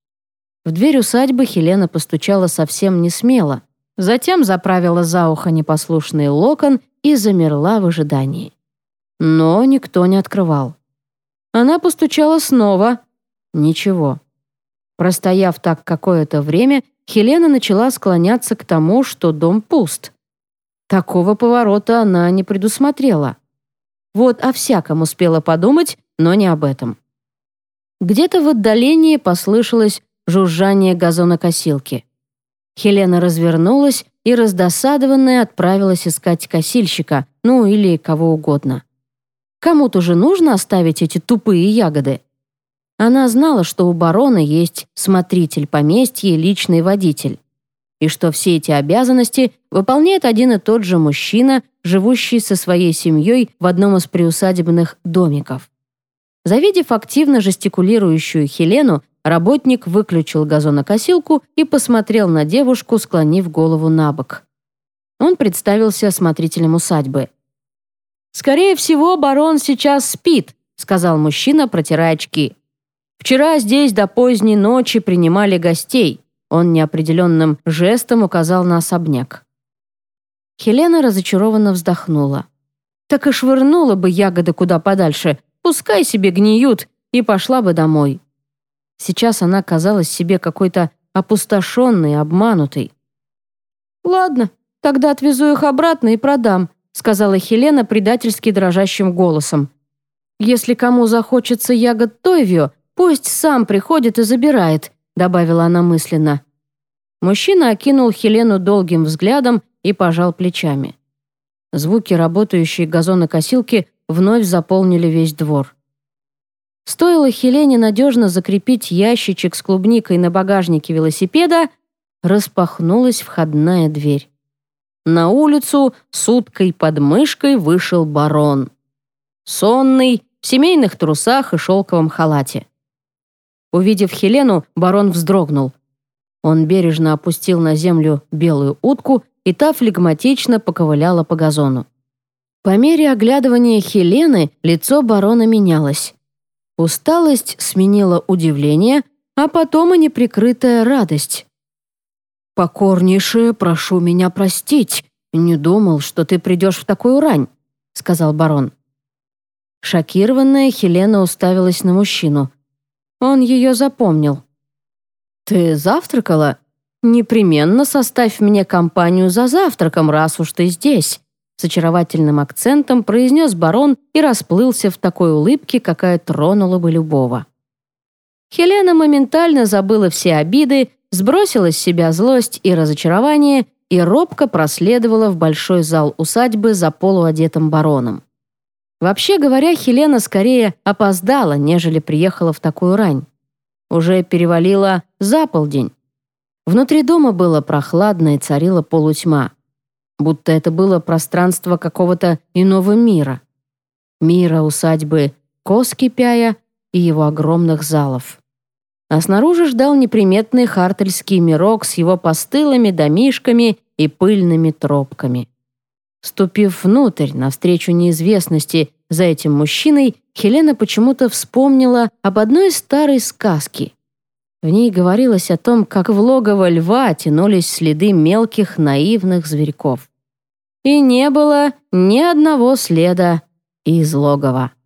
В дверь усадьбы Хелена постучала совсем не смело, затем заправила за ухо непослушный локон и замерла в ожидании. Но никто не открывал. Она постучала снова. Ничего. Простояв так какое-то время, Хелена начала склоняться к тому, что дом пуст. Такого поворота она не предусмотрела. Вот о всяком успела подумать, но не об этом. Где-то в отдалении послышалось жужжание газонокосилки. Хелена развернулась и, раздосадованная, отправилась искать косильщика, ну или кого угодно. Кому-то же нужно оставить эти тупые ягоды. Она знала, что у барона есть смотритель поместья и личный водитель, и что все эти обязанности выполняет один и тот же мужчина, живущий со своей семьей в одном из приусадебных домиков. Завидев активно жестикулирующую Хелену, работник выключил газонокосилку и посмотрел на девушку, склонив голову на бок. Он представился смотрителем усадьбы. «Скорее всего, барон сейчас спит», — сказал мужчина, протирая очки. «Вчера здесь до поздней ночи принимали гостей». Он неопределенным жестом указал на особняк. Хелена разочарованно вздохнула. Так и швырнула бы ягоды куда подальше, пускай себе гниют, и пошла бы домой. Сейчас она казалась себе какой-то опустошенной, обманутой. «Ладно, тогда отвезу их обратно и продам», сказала Хелена предательски дрожащим голосом. «Если кому захочется ягод тойвио, пусть сам приходит и забирает», добавила она мысленно. Мужчина окинул Хелену долгим взглядом и пожал плечами. Звуки работающей газонокосилки вновь заполнили весь двор. Стоило Хелене надежно закрепить ящичек с клубникой на багажнике велосипеда, распахнулась входная дверь. На улицу с уткой под мышкой вышел барон. Сонный, в семейных трусах и шелковом халате. Увидев Хелену, барон вздрогнул. Он бережно опустил на землю белую утку, и та флегматично поковыляла по газону. По мере оглядывания Хелены лицо барона менялось. Усталость сменила удивление, а потом и неприкрытая радость. «Покорнейше прошу меня простить. Не думал, что ты придешь в такую рань», — сказал барон. Шокированная Хелена уставилась на мужчину. Он ее запомнил. «Ты завтракала? Непременно составь мне компанию за завтраком, раз уж ты здесь», с очаровательным акцентом произнес барон и расплылся в такой улыбке, какая тронула бы любого. Хелена моментально забыла все обиды, сбросила с себя злость и разочарование и робко проследовала в большой зал усадьбы за полуодетым бароном. Вообще говоря, Хелена скорее опоздала, нежели приехала в такую рань. Уже перевалило за полдень. Внутри дома было прохладно и царила полутьма. Будто это было пространство какого-то иного мира. Мира усадьбы Коскипяя и его огромных залов. А снаружи ждал неприметный хартельский мирок с его постылыми домишками и пыльными тропками. Ступив внутрь, навстречу неизвестности, за этим мужчиной, Хелена почему-то вспомнила об одной старой сказке. В ней говорилось о том, как в логово льва тянулись следы мелких наивных зверьков. И не было ни одного следа из логова.